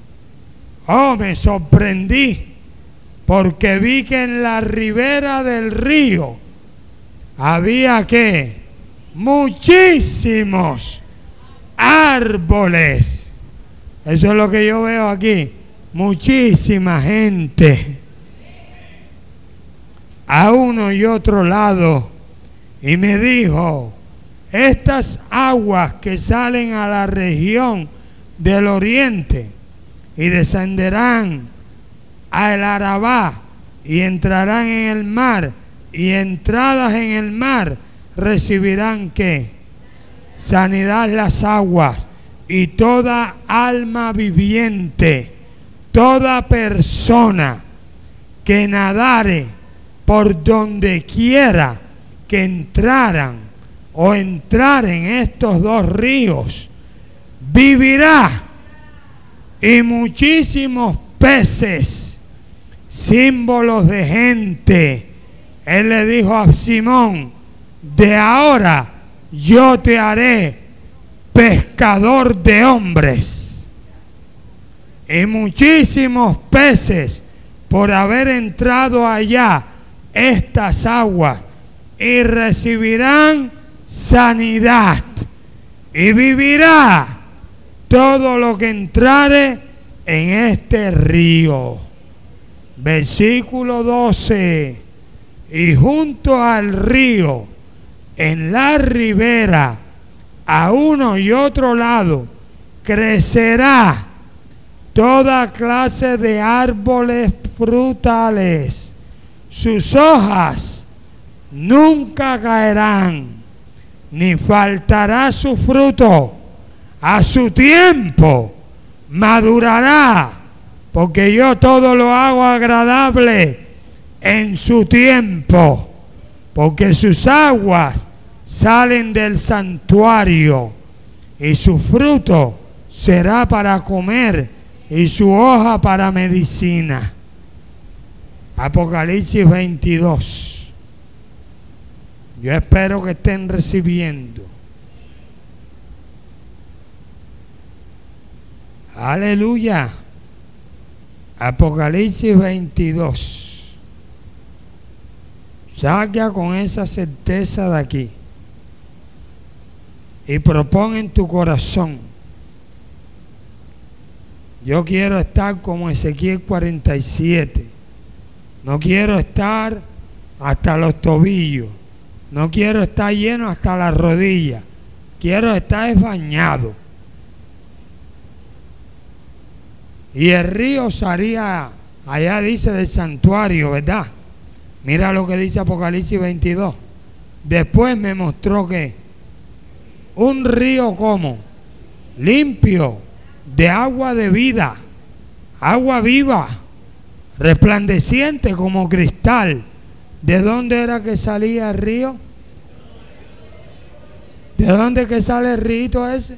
oh, me sorprendí, porque vi que en la ribera del río había que muchísimos árboles. Eso es lo que yo veo aquí, muchísima gente a uno y otro lado. Y me dijo, estas aguas que salen a la región del oriente y descenderán al Arabá y entrarán en el mar, y entradas en el mar recibirán ¿qué? Sanidad las aguas, y toda alma viviente, toda persona que nadare por donde quiera que entraran o entrar en estos dos ríos, vivirá. Y muchísimos peces, símbolos de gente. Él le dijo a Simón, de ahora yo te haré pescador de hombres. Y muchísimos peces por haber entrado allá estas aguas, y recibirán sanidad, y vivirá todo lo que entrare en este río. Versículo doce. Y junto al río, en la ribera, a uno y otro lado, crecerá toda clase de árboles frutales. Sus hojas nunca caerán, ni faltará su fruto. A su tiempo madurará, porque yo todo lo hago agradable en su tiempo, porque sus aguas salen del santuario, y su fruto será para comer, y su hoja para medicina. Apocalipsis veintidós. Yo espero que estén recibiendo. Aleluya. Apocalipsis veintidós. Salga con esa certeza de aquí y propon en tu corazón: yo quiero estar como Ezequiel cuarenta y siete. No quiero estar hasta los tobillos, no quiero estar lleno hasta las rodillas, quiero estar bañado. Y el río salía, allá dice, del santuario, ¿verdad? Mira lo que dice Apocalipsis veintidós. Después me mostró que un río como limpio, de agua de vida, agua viva, resplandeciente como cristal. ¿De dónde era que salía el río? ¿De dónde que sale el río ese?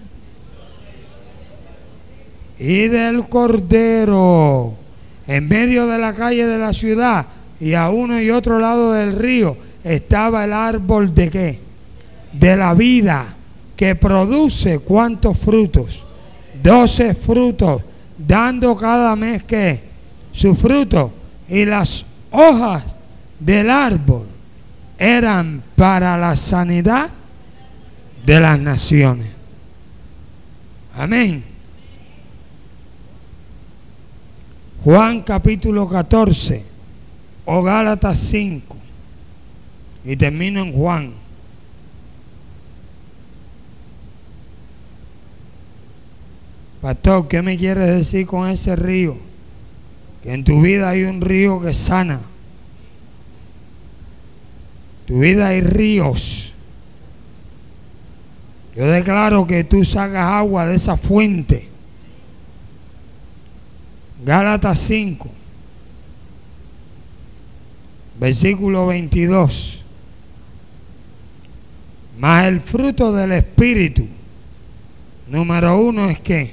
Y del Cordero, en medio de la calle de la ciudad y a uno y otro lado del río estaba el árbol de qué? De la vida, que produce ¿cuántos frutos? Doce frutos, dando cada mes que su fruto, y las hojas del árbol eran para la sanidad de las naciones. Amén. Juan capítulo catorce o Gálatas cinco, y termino en Juan. Pastor, ¿qué me quieres decir con ese río? Que en tu vida hay un río que sana. En tu vida hay ríos. Yo declaro que tú sacas agua de esa fuente. Gálatas cinco, versículo veintidós. Mas el fruto del Espíritu, número uno, es que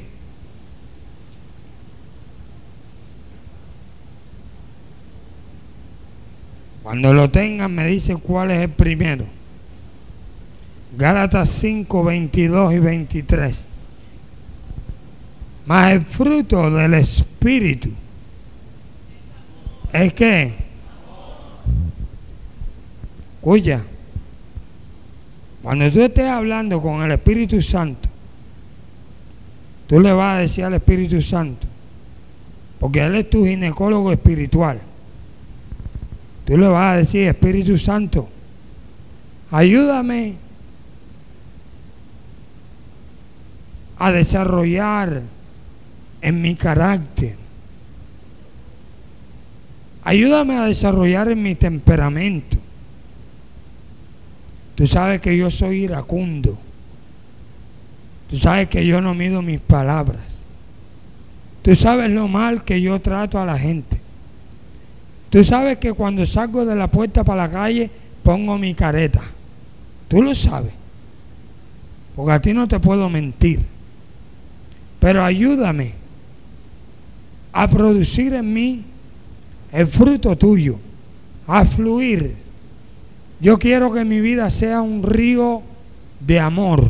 cuando lo tengan me dicen cuál es el primero. Gálatas cinco, veintidós y veintitrés. Mas el fruto del Espíritu es que, escucha, cuando tú estés hablando con el Espíritu Santo, tú le vas a decir al Espíritu Santo, porque Él es tu ginecólogo espiritual. Tú le vas a decir: Espíritu Santo, ayúdame a desarrollar en mi carácter. Ayúdame a desarrollar en mi temperamento. Tú sabes que yo soy iracundo. Tú sabes que yo no mido mis palabras. Tú sabes lo mal que yo trato a la gente. Tú sabes que cuando salgo de la puerta para la calle pongo mi careta. Tú lo sabes. Porque a ti no te puedo mentir. Pero ayúdame a producir en mí el fruto tuyo, a fluir. Yo quiero que mi vida sea un río de amor.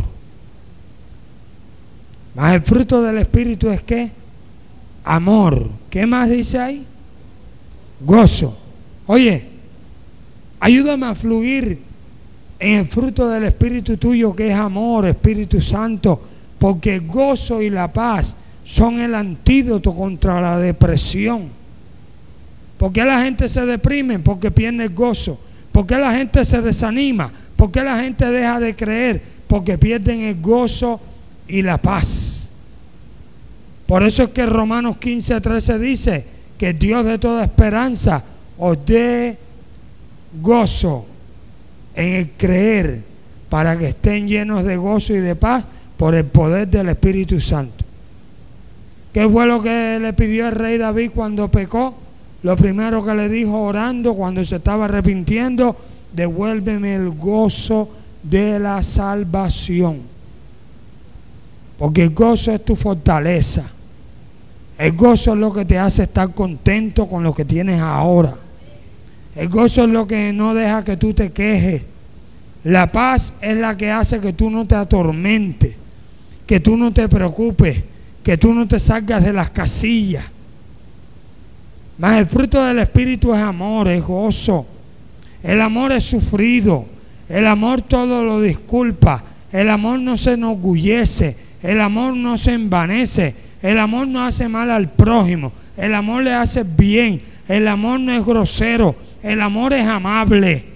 Mas el fruto del Espíritu es ¿qué? Amor. ¿Qué más dice ahí? Gozo. Oye, ayúdame a fluir en el fruto del Espíritu tuyo, que es amor, Espíritu Santo, porque el gozo y la paz son el antídoto contra la depresión. ¿Por qué la gente se deprime? Porque pierde el gozo. ¿Por qué la gente se desanima? ¿Por qué la gente deja de creer? Porque pierden el gozo y la paz. Por eso es que Romanos quince, trece dice que el Dios de toda esperanza os dé gozo en el creer, para que estén llenos de gozo y de paz por el poder del Espíritu Santo. ¿Qué fue lo que le pidió el rey David cuando pecó? Lo primero que le dijo orando cuando se estaba arrepintiendo: devuélveme el gozo de la salvación. Porque el gozo es tu fortaleza. El gozo es lo que te hace estar contento con lo que tienes ahora. El gozo es lo que no deja que tú te quejes. La paz es la que hace que tú no te atormentes, que tú no te preocupes, que tú no te salgas de las casillas. Mas el fruto del Espíritu es amor, es gozo. El amor es sufrido. El amor todo lo disculpa. El amor no se enorgullece. El amor no se envanece. El amor no hace mal al prójimo. El amor le hace bien. El amor no es grosero. El amor es amable.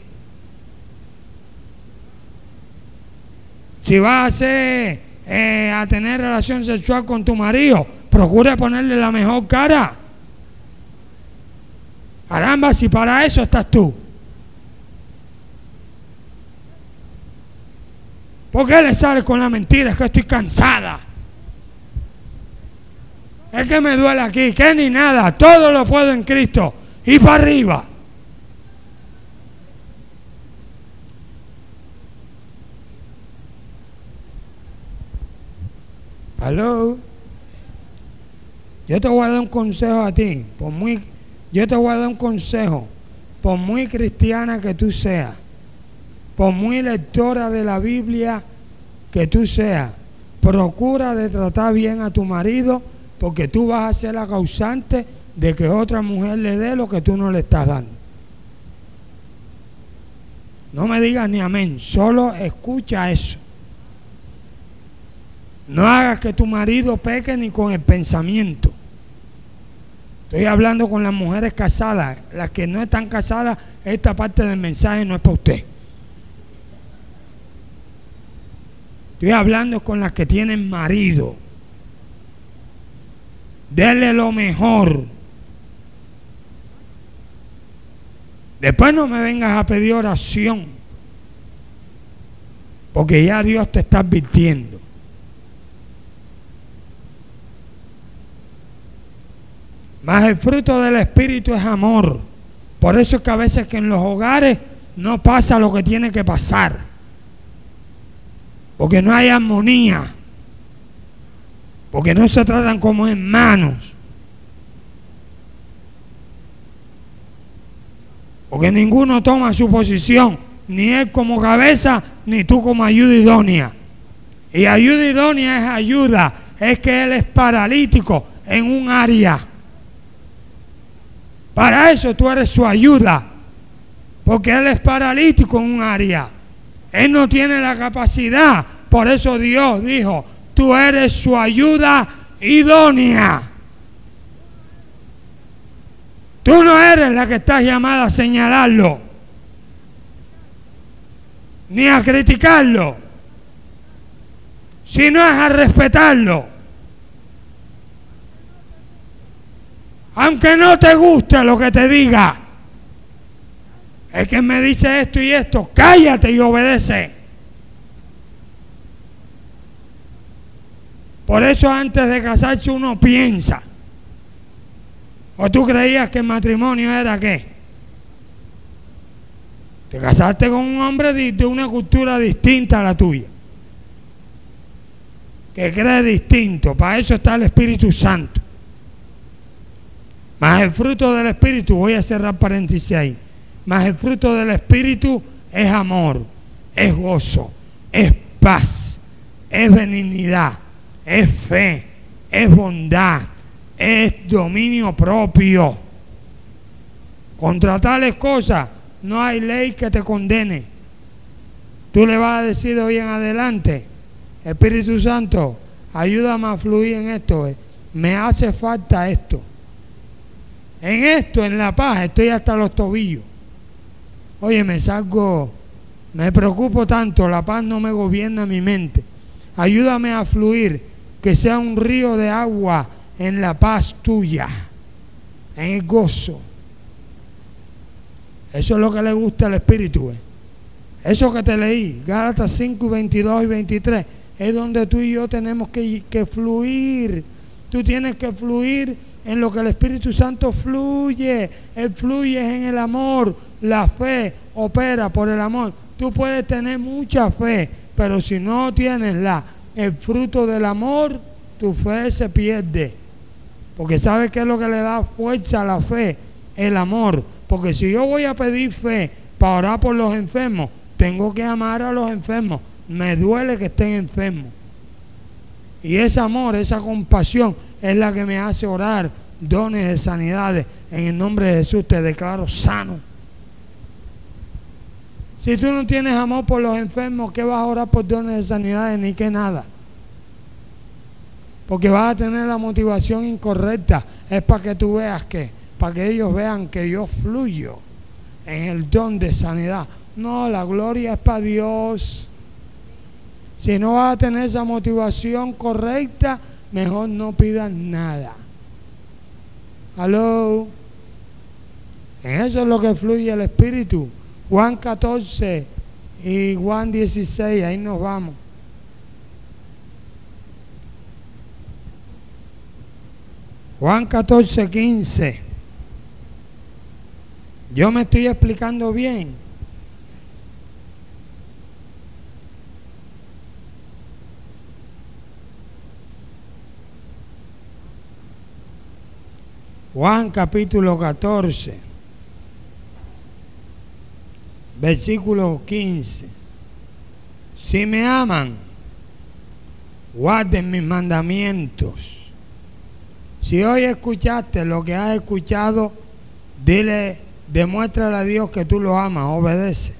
Si vas a, hacer, eh, a tener relación sexual con tu marido, procura ponerle la mejor cara. Caramba, si para eso estás tú. ¿Por qué le sale con la mentira? Es que estoy cansada. Es que me duele aquí, que ni nada, todo lo puedo en Cristo. Y para arriba. Aló. Yo te voy a dar un consejo a ti, por muy, yo te voy a dar un consejo, por muy cristiana que tú seas, por muy lectora de la Biblia que tú seas, procura de tratar bien a tu marido, porque tú vas a ser la causante de que otra mujer le dé lo que tú no le estás dando. No me digas ni amén, solo escucha eso. No hagas que tu marido peque ni con el pensamiento. Estoy hablando con las mujeres casadas. Las que no están casadas, esta parte del mensaje no es para usted. Estoy hablando con las que tienen marido. Denle lo mejor. Después no me vengas a pedir oración, porque ya Dios te está advirtiendo. Mas el fruto del Espíritu es amor. Por eso es que a veces que en los hogares no pasa lo que tiene que pasar, porque no hay armonía, porque no se tratan como hermanos, porque ninguno toma su posición, ni él como cabeza, ni tú como ayuda idónea. Y ayuda idónea es ayuda, es que él es paralítico en un área. Para eso tú eres su ayuda, porque él es paralítico en un área. Él no tiene la capacidad, por eso Dios dijo, tú eres su ayuda idónea. Tú no eres la que estás llamada a señalarlo, ni a criticarlo, sino es a respetarlo. Aunque no te guste lo que te diga, es que me dice esto y esto, cállate y obedece. Por eso antes de casarse uno piensa. ¿O tú creías que el matrimonio era qué? Te casaste con un hombre de, de una cultura distinta a la tuya, que cree distinto. Para eso está el Espíritu Santo. Mas el fruto del Espíritu, voy a cerrar paréntesis ahí, mas el fruto del Espíritu es amor, es gozo, es paz, es benignidad, es fe, es bondad, es dominio propio. Contra tales cosas no hay ley que te condene. Tú le vas a decir de hoy en adelante, Espíritu Santo, ayúdame a fluir en esto, me hace falta esto. En esto, en la paz, estoy hasta los tobillos. Oye, me salgo, me preocupo tanto, la paz no me gobierna mi mente. Ayúdame a fluir, que sea un río de agua en la paz tuya, en el gozo. Eso es lo que le gusta al Espíritu. ¿eh? Eso que te leí, Gálatas cinco, veintidós y veintitrés, es donde tú y yo tenemos que, que fluir. Tú tienes que fluir en lo que el Espíritu Santo fluye. Él fluye en el amor. La fe opera por el amor. Tú puedes tener mucha fe, pero si no tienes la, el fruto del amor, tu fe se pierde. Porque ¿sabes qué es lo que le da fuerza a la fe? El amor. Porque si yo voy a pedir fe para orar por los enfermos, tengo que amar a los enfermos. Me duele que estén enfermos. Y ese amor, esa compasión es la que me hace orar dones de sanidades. En el nombre de Jesús te declaro sano. Si tú no tienes amor por los enfermos, ¿qué vas a orar por dones de sanidades? Ni que nada. Porque vas a tener la motivación incorrecta. Es para que tú veas que, para que ellos vean que yo fluyo en el don de sanidad. No, la gloria es para Dios. Si no vas a tener esa motivación correcta, mejor no pidas nada. ¿Aló? En eso es lo que fluye el Espíritu. Juan catorce y Juan dieciséis, ahí nos vamos. Juan catorce, quince. Yo me estoy explicando bien. Juan capítulo catorce, versículo quince. Si me aman, guarden mis mandamientos. Si hoy escuchaste lo que has escuchado, dile, demuéstrale a Dios que tú lo amas, obedece.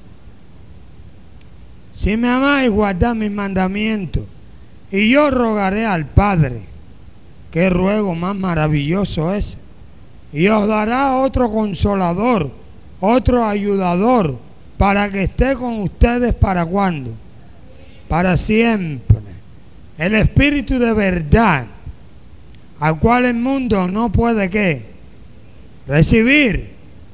Si me amáis, guardad mis mandamientos, y yo rogaré al Padre, qué ruego más maravilloso es, y os dará otro consolador, otro ayudador, para que esté con ustedes. ¿Para cuándo? Para siempre. El Espíritu de verdad, al cual el mundo no puede ¿qué? Recibir.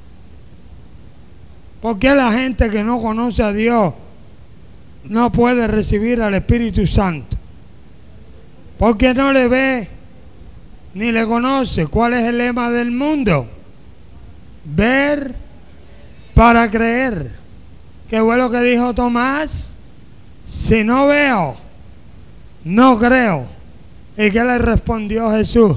¿Por qué la gente que no conoce a Dios no puede recibir al Espíritu Santo? Porque no le ve ni le conoce. ¿Cuál es el lema del mundo? Ver para creer. ¿Qué fue lo que dijo Tomás? Si no veo, no creo. ¿Y qué le respondió Jesús?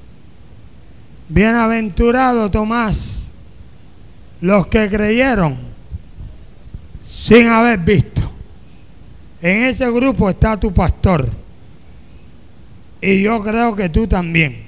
Bienaventurado Tomás, los que creyeron sin haber visto. En ese grupo está tu pastor. Y yo creo que tú también.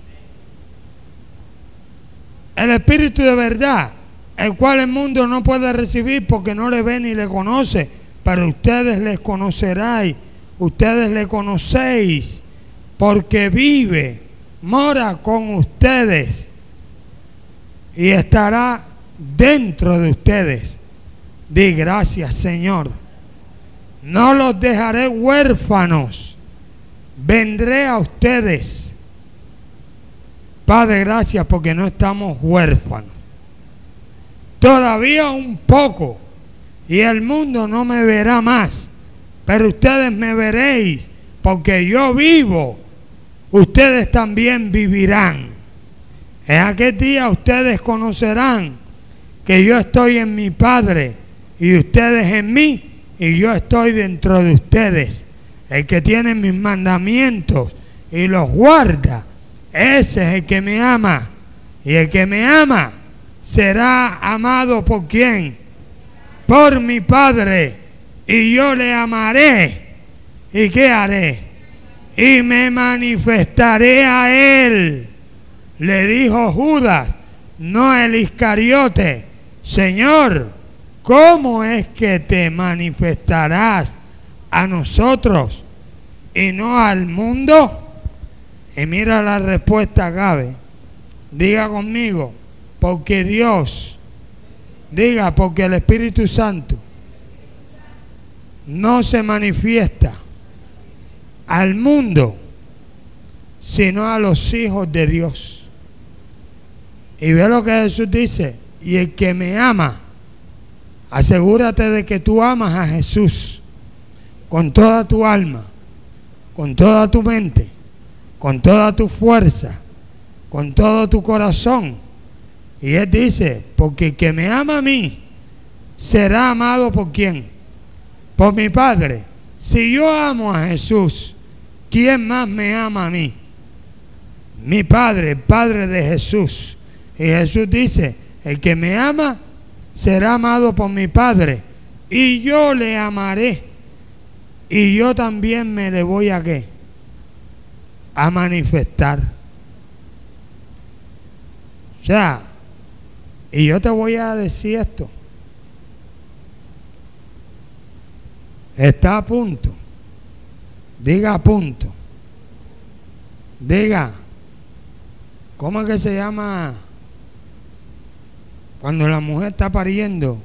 El Espíritu de verdad, el cual el mundo no puede recibir porque no le ve ni le conoce, pero ustedes les conoceráis, ustedes le conocéis, porque vive, mora con ustedes y estará dentro de ustedes. Di gracias, Señor. No los dejaré huérfanos, vendré a ustedes. Padre, gracias porque no estamos huérfanos. Todavía un poco y el mundo no me verá más, pero ustedes me veréis, porque yo vivo, ustedes también vivirán. En aquel día ustedes conocerán que yo estoy en mi Padre y ustedes en mí, y yo estoy dentro de ustedes. El que tiene mis mandamientos y los guarda, ese es el que me ama. Y el que me ama será amado por ¿quién? Por mi Padre. Y yo le amaré. ¿Y qué haré? Y me manifestaré a él. Le dijo Judas, no el Iscariote: Señor, ¿cómo es que te manifestarás a nosotros y no al mundo? Y mira la respuesta, Gabe. Diga conmigo, porque Dios, diga, porque el Espíritu Santo no se manifiesta al mundo, sino a los hijos de Dios. Y ve lo que Jesús dice: y el que me ama, asegúrate de que tú amas a Jesús con toda tu alma, con toda tu mente, con toda tu fuerza, con todo tu corazón. Y él dice, porque el que me ama a mí será amado por ¿quién? Por mi Padre. Si yo amo a Jesús, ¿quién más me ama a mí? Mi Padre, el Padre de Jesús. Y Jesús dice, el que me ama será amado por mi Padre, y yo le amaré, y yo también me le voy a ¿qué? A manifestar. O sea, y yo te voy a decir esto, está a punto, diga a punto, diga, ¿cómo es que se llama cuando la mujer está pariendo?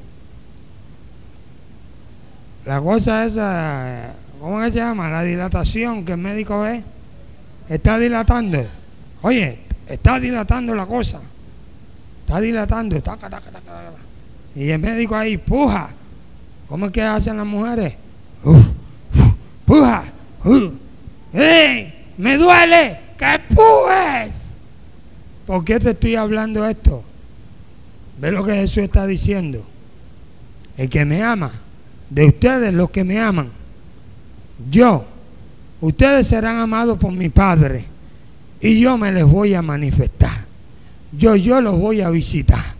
La cosa esa, ¿cómo es que se llama? La dilatación que el médico ve, está dilatando. Oye, está dilatando la cosa. Está dilatando. Taca, taca, taca, taca. Y el médico ahí, puja. ¿Cómo es que hacen las mujeres? Uf, uf, puja. Uh. ¡Ey! ¡Me duele! ¡Que pujes! ¿Por qué te estoy hablando esto? ¿Ve lo que Jesús está diciendo? El que me ama, de ustedes los que me aman, yo, ustedes serán amados por mi Padre y yo me les voy a manifestar. Yo, yo los voy a visitar.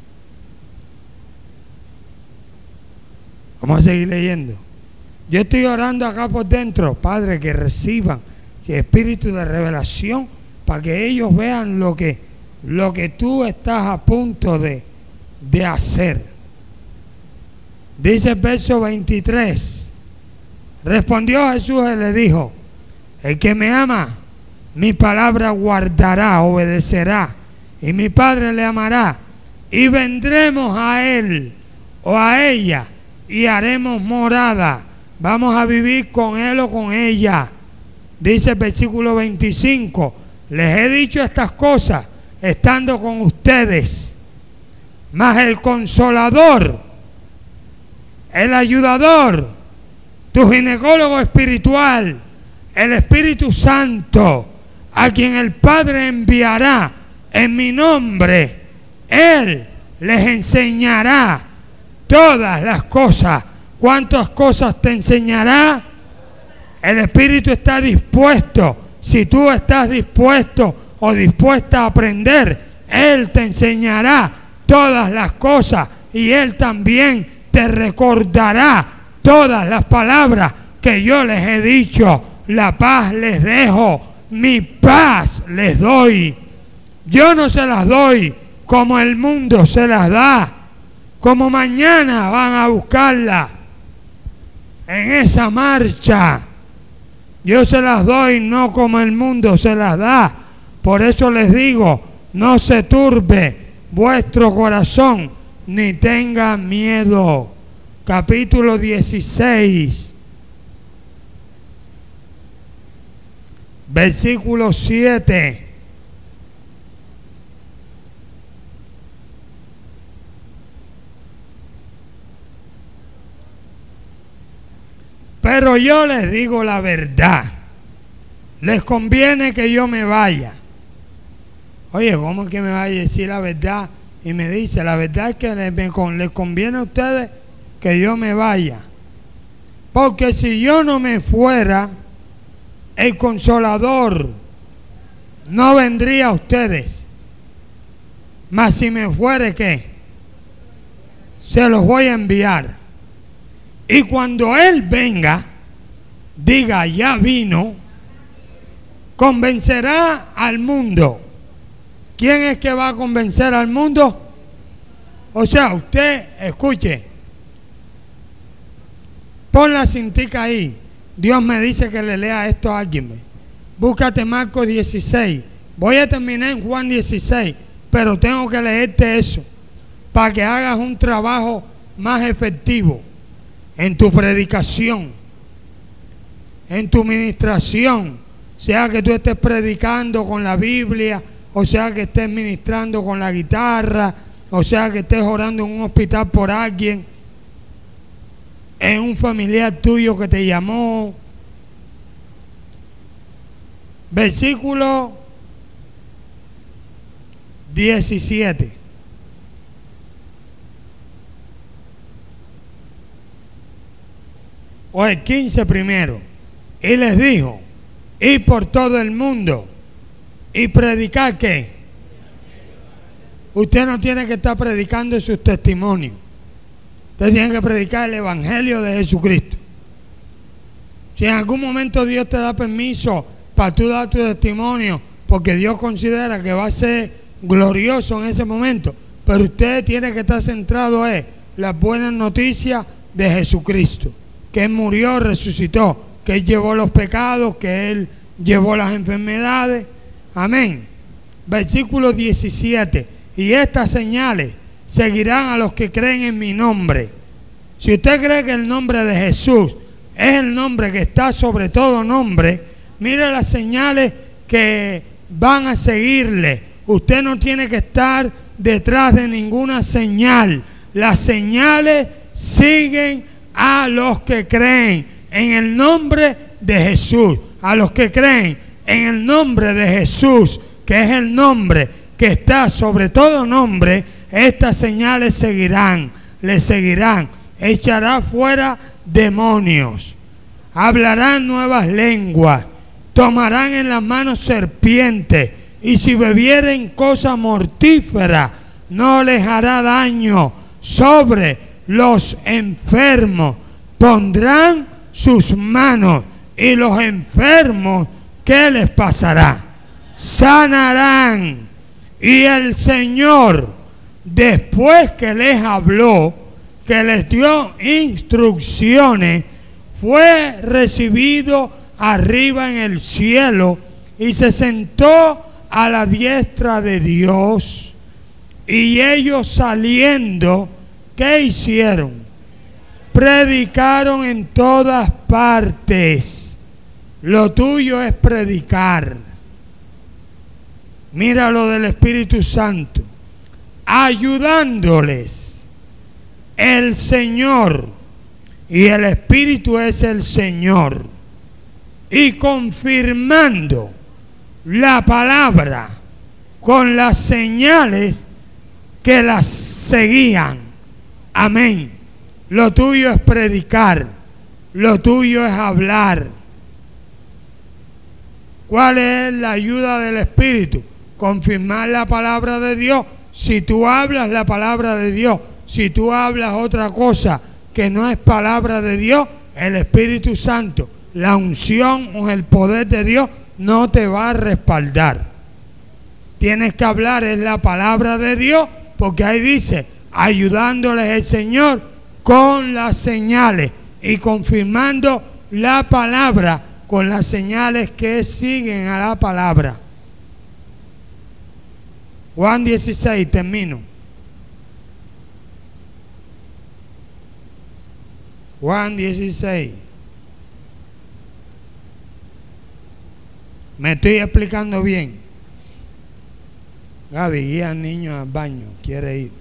Vamos a seguir leyendo. Yo estoy orando acá por dentro, Padre, que reciban el espíritu de revelación para que ellos vean lo que, lo que tú estás a punto de, de hacer. Dice el verso veintitrés. Respondió Jesús y le dijo: el que me ama, mi palabra guardará, obedecerá, y mi Padre le amará, y vendremos a él o a ella y haremos morada. Vamos a vivir con él o con ella. Dice el versículo veinticinco: les he dicho estas cosas estando con ustedes, mas el Consolador, el ayudador, tu ginecólogo espiritual, el Espíritu Santo, a quien el Padre enviará en mi nombre, Él les enseñará todas las cosas. ¿Cuántas cosas te enseñará? El Espíritu está dispuesto. Si tú estás dispuesto o dispuesta a aprender, Él te enseñará todas las cosas y Él también te recordará todas las palabras que yo les he dicho. La paz les dejo, mi paz les doy. Yo no se las doy como el mundo se las da, como mañana van a buscarla en esa marcha. Yo se las doy no como el mundo se las da. Por eso les digo, no se turbe vuestro corazón, ni tenga miedo. Capítulo dieciséis, versículo siete. Pero yo les digo la verdad, les conviene que yo me vaya. Oye, ¿cómo es que me vaya a decir la verdad? Y me dice, la verdad es que les, les conviene a ustedes que yo me vaya. Porque si yo no me fuera, el Consolador no vendría a ustedes. Mas si me fuere, ¿qué? Se los voy a enviar. Y cuando Él venga, diga, ya vino, convencerá al mundo. ¿Quién es que va a convencer al mundo? O sea, usted, escuche, pon la cintica ahí. Dios me dice que le lea esto a alguien. Búscate Marcos dieciséis. Voy a terminar en Juan dieciséis, pero tengo que leerte eso para que hagas un trabajo más efectivo en tu predicación, en tu ministración, sea que tú estés predicando con la Biblia, o sea que estés ministrando con la guitarra, o sea que estés orando en un hospital por alguien, en un familiar tuyo que te llamó. Versículo diecisiete. O el quince primero. Y les dijo, ir por todo el mundo y predicar, ¿qué? Usted no tiene que estar predicando sus testimonios. Usted tiene que predicar el Evangelio de Jesucristo. Si en algún momento Dios te da permiso para tú dar tu testimonio, porque Dios considera que va a ser glorioso en ese momento, pero usted tiene que estar centrado en las buenas noticias de Jesucristo, que Él murió, resucitó, que Él llevó los pecados, que Él llevó las enfermedades. Amén. Versículo diecisiete. Y estas señales seguirán a los que creen en mi nombre. Si usted cree que el nombre de Jesús es el nombre que está sobre todo nombre, mire las señales que van a seguirle. Usted no tiene que estar detrás de ninguna señal. Las señales siguen a los que creen en el nombre de Jesús, a los que creen en el nombre de Jesús, que es el nombre que está sobre todo nombre, estas señales seguirán, le seguirán. Echará fuera demonios, hablarán nuevas lenguas, tomarán en las manos serpientes, y si bebieren cosa mortífera, no les hará daño. Sobre los enfermos pondrán sus manos, y los enfermos, ¿qué les pasará? Sanarán. Y el Señor, después que les habló, que les dio instrucciones, fue recibido arriba en el cielo y se sentó a la diestra de Dios. Y ellos saliendo, ¿qué hicieron? Predicaron en todas partes. Lo tuyo es predicar. Mira lo del Espíritu Santo. Ayudándoles el Señor, y el Espíritu es el Señor, y confirmando la palabra con las señales que las seguían. Amén. Lo tuyo es predicar, lo tuyo es hablar. ¿Cuál es la ayuda del Espíritu? Confirmar la palabra de Dios. Si tú hablas la palabra de Dios, si tú hablas otra cosa que no es palabra de Dios, el Espíritu Santo, la unción o el poder de Dios no te va a respaldar. Tienes que hablar en la palabra de Dios, porque ahí dice, ayudándoles el Señor con las señales y confirmando la palabra con las señales que siguen a la palabra. Juan dieciséis, termino. Juan dieciséis. ¿Me estoy explicando bien? Gaby, guía al niño al baño, quiere ir.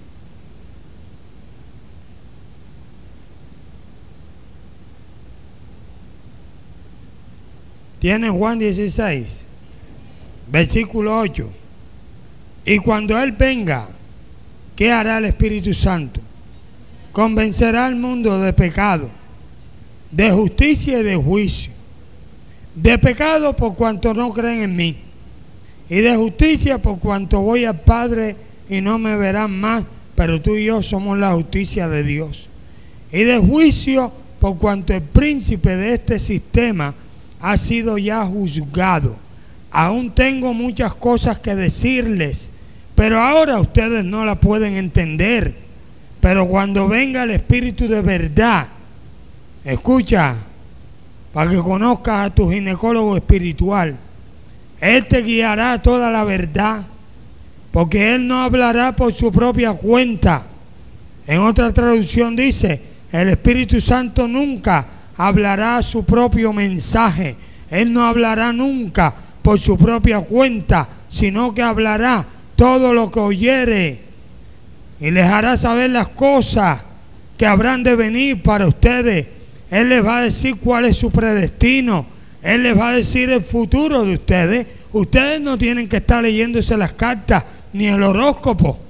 Tiene Juan dieciséis, versículo ocho. Y cuando Él venga, ¿qué hará el Espíritu Santo? Convencerá al mundo de pecado, de justicia y de juicio. De pecado por cuanto no creen en mí, y de justicia por cuanto voy al Padre y no me verán más, pero tú y yo somos la justicia de Dios. Y de juicio por cuanto el príncipe de este sistema ha sido ya juzgado. Aún tengo muchas cosas que decirles, pero ahora ustedes no la pueden entender. Pero cuando venga el Espíritu de verdad, escucha, para que conozcas a tu ginecólogo espiritual, Él te guiará a toda la verdad, porque Él no hablará por su propia cuenta. En otra traducción dice, el Espíritu Santo nunca hablará su propio mensaje. Él no hablará nunca por su propia cuenta, sino que hablará todo lo que oyere y les hará saber las cosas que habrán de venir para ustedes. Él les va a decir cuál es su predestino. Él les va a decir el futuro de ustedes. Ustedes no tienen que estar leyéndose las cartas ni el horóscopo.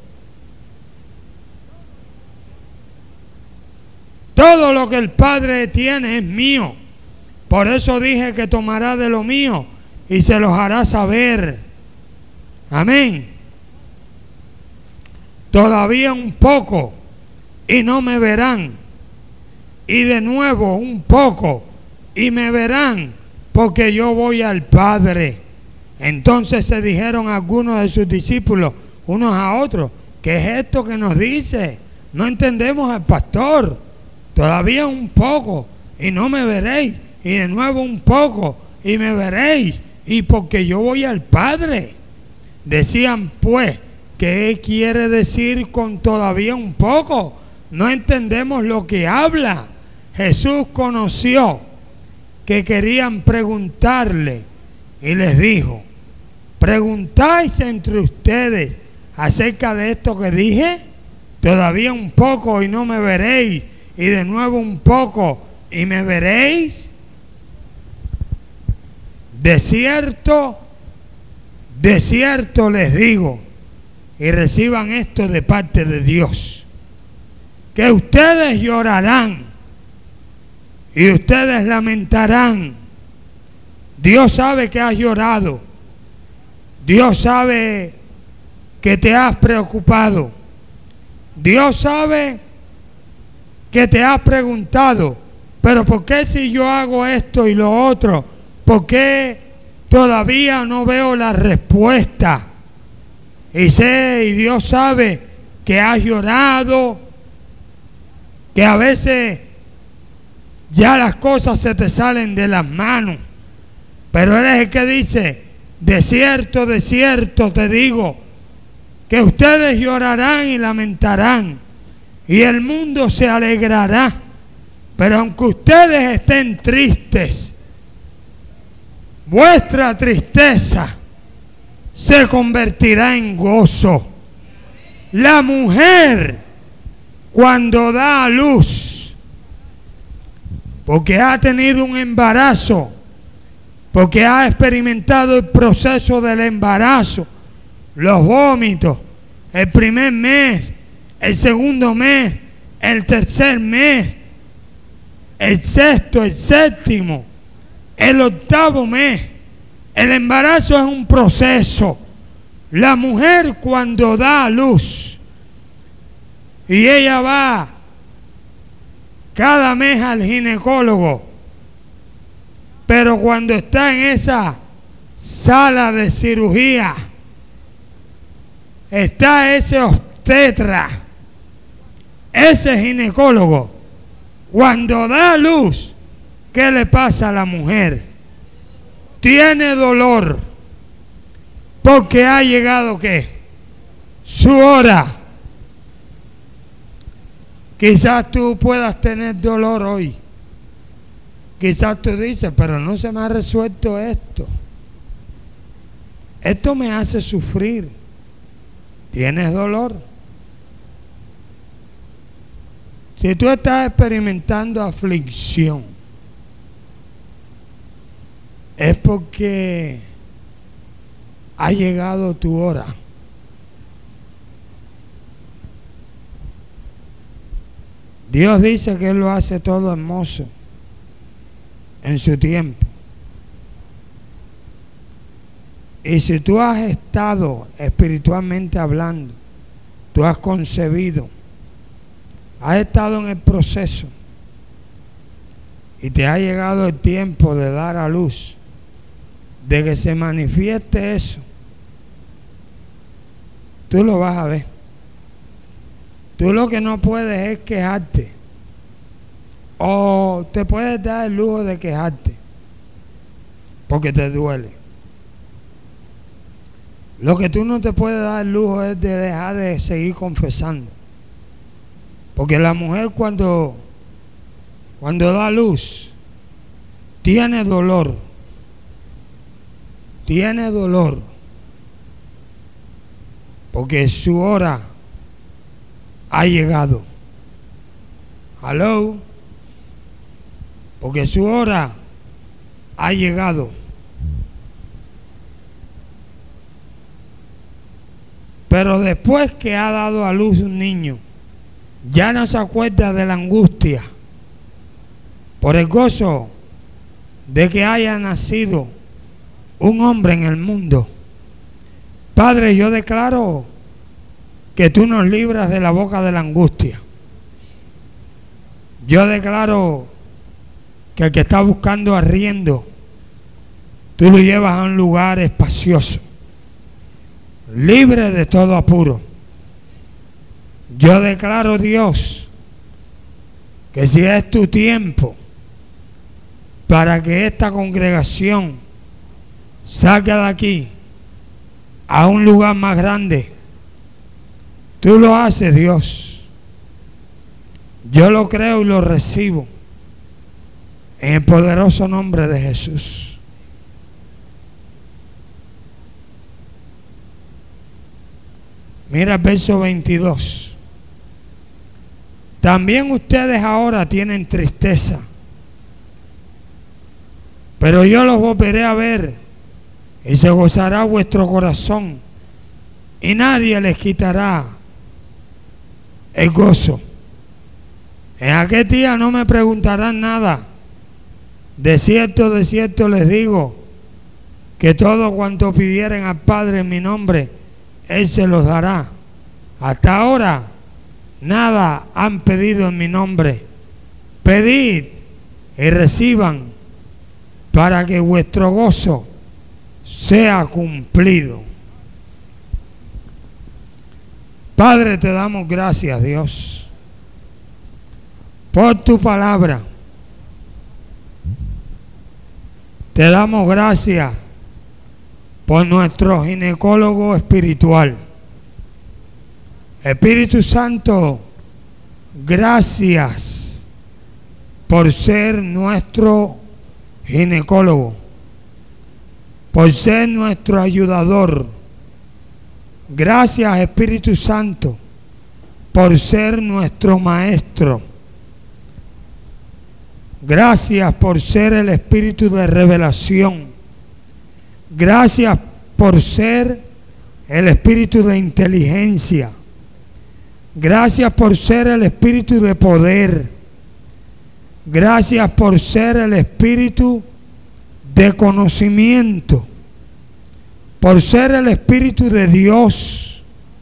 Todo lo que el Padre tiene es mío. Por eso dije que tomará de lo mío y se los hará saber. Amén. Todavía un poco y no me verán. Y de nuevo un poco y me verán, porque yo voy al Padre. Entonces se dijeron algunos de sus discípulos unos a otros, ¿qué es esto que nos dice? No entendemos al pastor. Todavía un poco y no me veréis, y de nuevo un poco y me veréis, y porque yo voy al Padre. Decían pues, ¿qué quiere decir con todavía un poco? No entendemos lo que habla. Jesús conoció que querían preguntarle y les dijo, ¿preguntáis entre ustedes acerca de esto que dije? Todavía un poco y no me veréis, y de nuevo un poco y me veréis. De cierto, de cierto les digo y reciban esto de parte de Dios, que ustedes llorarán y ustedes lamentarán. Dios sabe que has llorado, Dios sabe que te has preocupado, Dios sabe que te has preguntado, pero ¿por qué si yo hago esto y lo otro? ¿Por qué todavía no veo la respuesta? Y sé, y Dios sabe que has llorado, que a veces ya las cosas se te salen de las manos, pero Él es el que dice, de cierto, de cierto te digo, que ustedes llorarán y lamentarán, y el mundo se alegrará, pero aunque ustedes estén tristes, vuestra tristeza se convertirá en gozo. La mujer, cuando da a luz, porque ha tenido un embarazo, porque ha experimentado el proceso del embarazo, los vómitos, el primer mes, el segundo mes, el tercer mes, el sexto, el séptimo, el octavo mes. El embarazo es un proceso. La mujer cuando da a luz y ella va cada mes al ginecólogo, pero cuando está en esa sala de cirugía, está ese obstetra, ese ginecólogo, cuando da a luz, ¿qué le pasa a la mujer? Tiene dolor, porque ha llegado ¿qué? Su hora. Quizás tú puedas tener dolor hoy. Quizás tú dices, pero no se me ha resuelto esto. Esto me hace sufrir. ¿Tienes dolor? Si tú estás experimentando aflicción, es porque ha llegado tu hora. Dios dice que Él lo hace todo hermoso en su tiempo. Y si tú has estado espiritualmente hablando, tú has concebido, has estado en el proceso y te ha llegado el tiempo de dar a luz, de que se manifieste eso, tú lo vas a ver. Tú lo que no puedes es quejarte, o te puedes dar el lujo de quejarte porque te duele. Lo que tú no te puedes dar el lujo es de dejar de seguir confesando, porque la mujer cuando cuando da luz tiene dolor, tiene dolor, porque su hora ha llegado. Hello, porque su hora ha llegado. Pero después que ha dado a luz un niño, ya no se acuerda de la angustia por el gozo de que haya nacido un hombre en el mundo. Padre, yo declaro que tú nos libras de la boca de la angustia. Yo declaro que el que está buscando arriendo, tú lo llevas a un lugar espacioso, libre de todo apuro. Yo declaro, Dios, que si es tu tiempo para que esta congregación salga de aquí a un lugar más grande, tú lo haces, Dios. Yo lo creo y lo recibo en el poderoso nombre de Jesús. Mira el verso veintidós. También ustedes ahora tienen tristeza, pero yo los volveré a ver y se gozará vuestro corazón y nadie les quitará el gozo. En aquel día no me preguntarán nada. De cierto, de cierto les digo, que todo cuanto pidieren al Padre en mi nombre, Él se los dará. Hasta ahora, nada han pedido en mi nombre. Pedid y reciban, para que vuestro gozo sea cumplido. Padre, te damos gracias, Dios, por tu palabra. Te damos gracias por nuestro ginecólogo espiritual. Espíritu Santo, gracias por ser nuestro ginecólogo, por ser nuestro ayudador. Gracias, Espíritu Santo, por ser nuestro maestro. Gracias por ser el espíritu de revelación. Gracias por ser el espíritu de inteligencia. Gracias por ser el espíritu de poder. Gracias por ser el espíritu de conocimiento. Por ser el espíritu de Dios.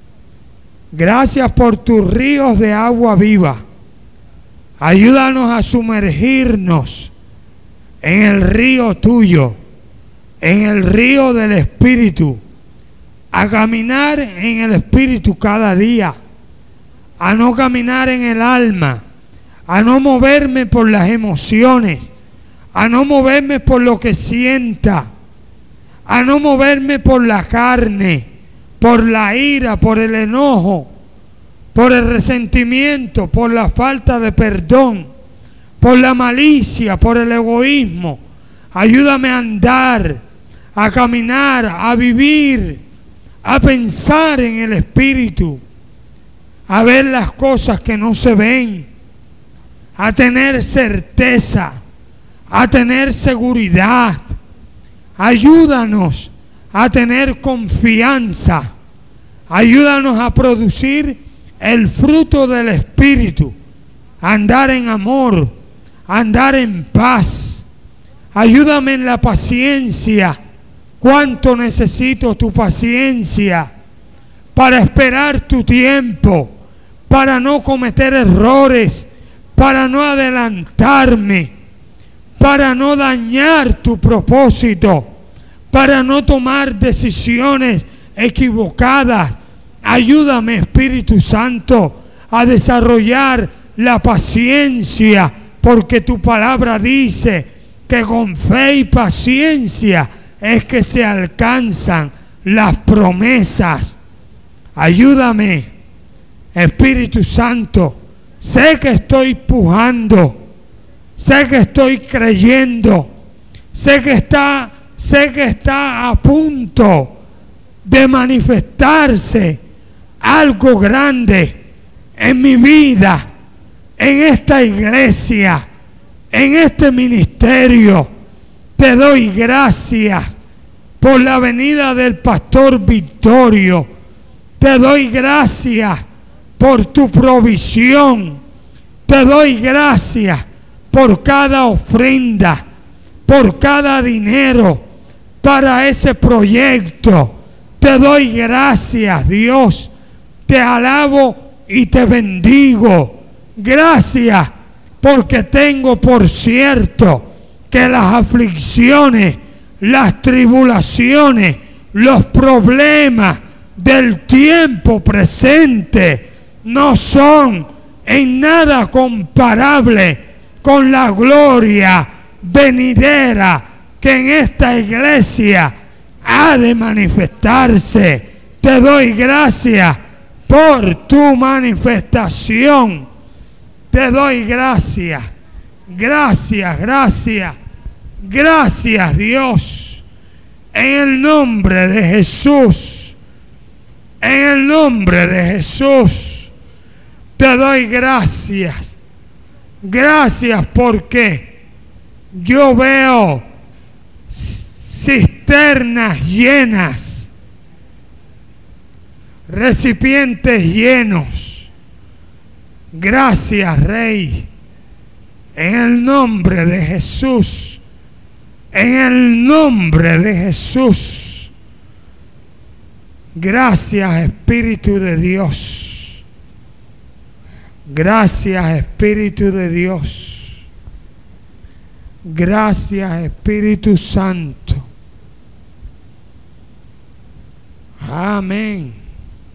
Gracias por tus ríos de agua viva. Ayúdanos a sumergirnos en el río tuyo, en el río del Espíritu, a caminar en el Espíritu cada día, a no caminar en el alma, a no moverme por las emociones, a no moverme por lo que sienta, a no moverme por la carne, por la ira, por el enojo, por el resentimiento, por la falta de perdón, por la malicia, por el egoísmo. Ayúdame a andar, a caminar, a vivir, a pensar en el Espíritu, a ver las cosas que no se ven, a tener certeza, a tener seguridad. Ayúdanos a tener confianza. Ayúdanos a producir el fruto del Espíritu, andar en amor, andar en paz. Ayúdame en la paciencia. Cuánto necesito tu paciencia para esperar tu tiempo, para no cometer errores, para no adelantarme, para no dañar tu propósito, para no tomar decisiones equivocadas. Ayúdame, Espíritu Santo, a desarrollar la paciencia, porque tu palabra dice que con fe y paciencia es que se alcanzan las promesas. Ayúdame, Espíritu Santo. Sé que estoy pujando, sé que estoy creyendo, sé que está, sé que está a punto de manifestarse algo grande en mi vida, en esta iglesia, en este ministerio. Te doy gracias por la venida del pastor Victorio. Te doy gracias por tu provisión. Te doy gracias por cada ofrenda, por cada dinero para ese proyecto. Te doy gracias, Dios. Te alabo y te bendigo. Gracias, porque tengo por cierto que las aflicciones, las tribulaciones, los problemas del tiempo presente no son en nada comparable con la gloria venidera que en esta iglesia ha de manifestarse. Te doy gracias por tu manifestación. Te doy gracias, gracias, gracias, gracias, Dios, en el nombre de Jesús, en el nombre de Jesús, te doy gracias, gracias porque yo veo cisternas llenas, recipientes llenos. Gracias, Rey, en el nombre de Jesús, en el nombre de Jesús. Gracias, Espíritu de Dios. Gracias, Espíritu de Dios. Gracias, Espíritu Santo. Amén.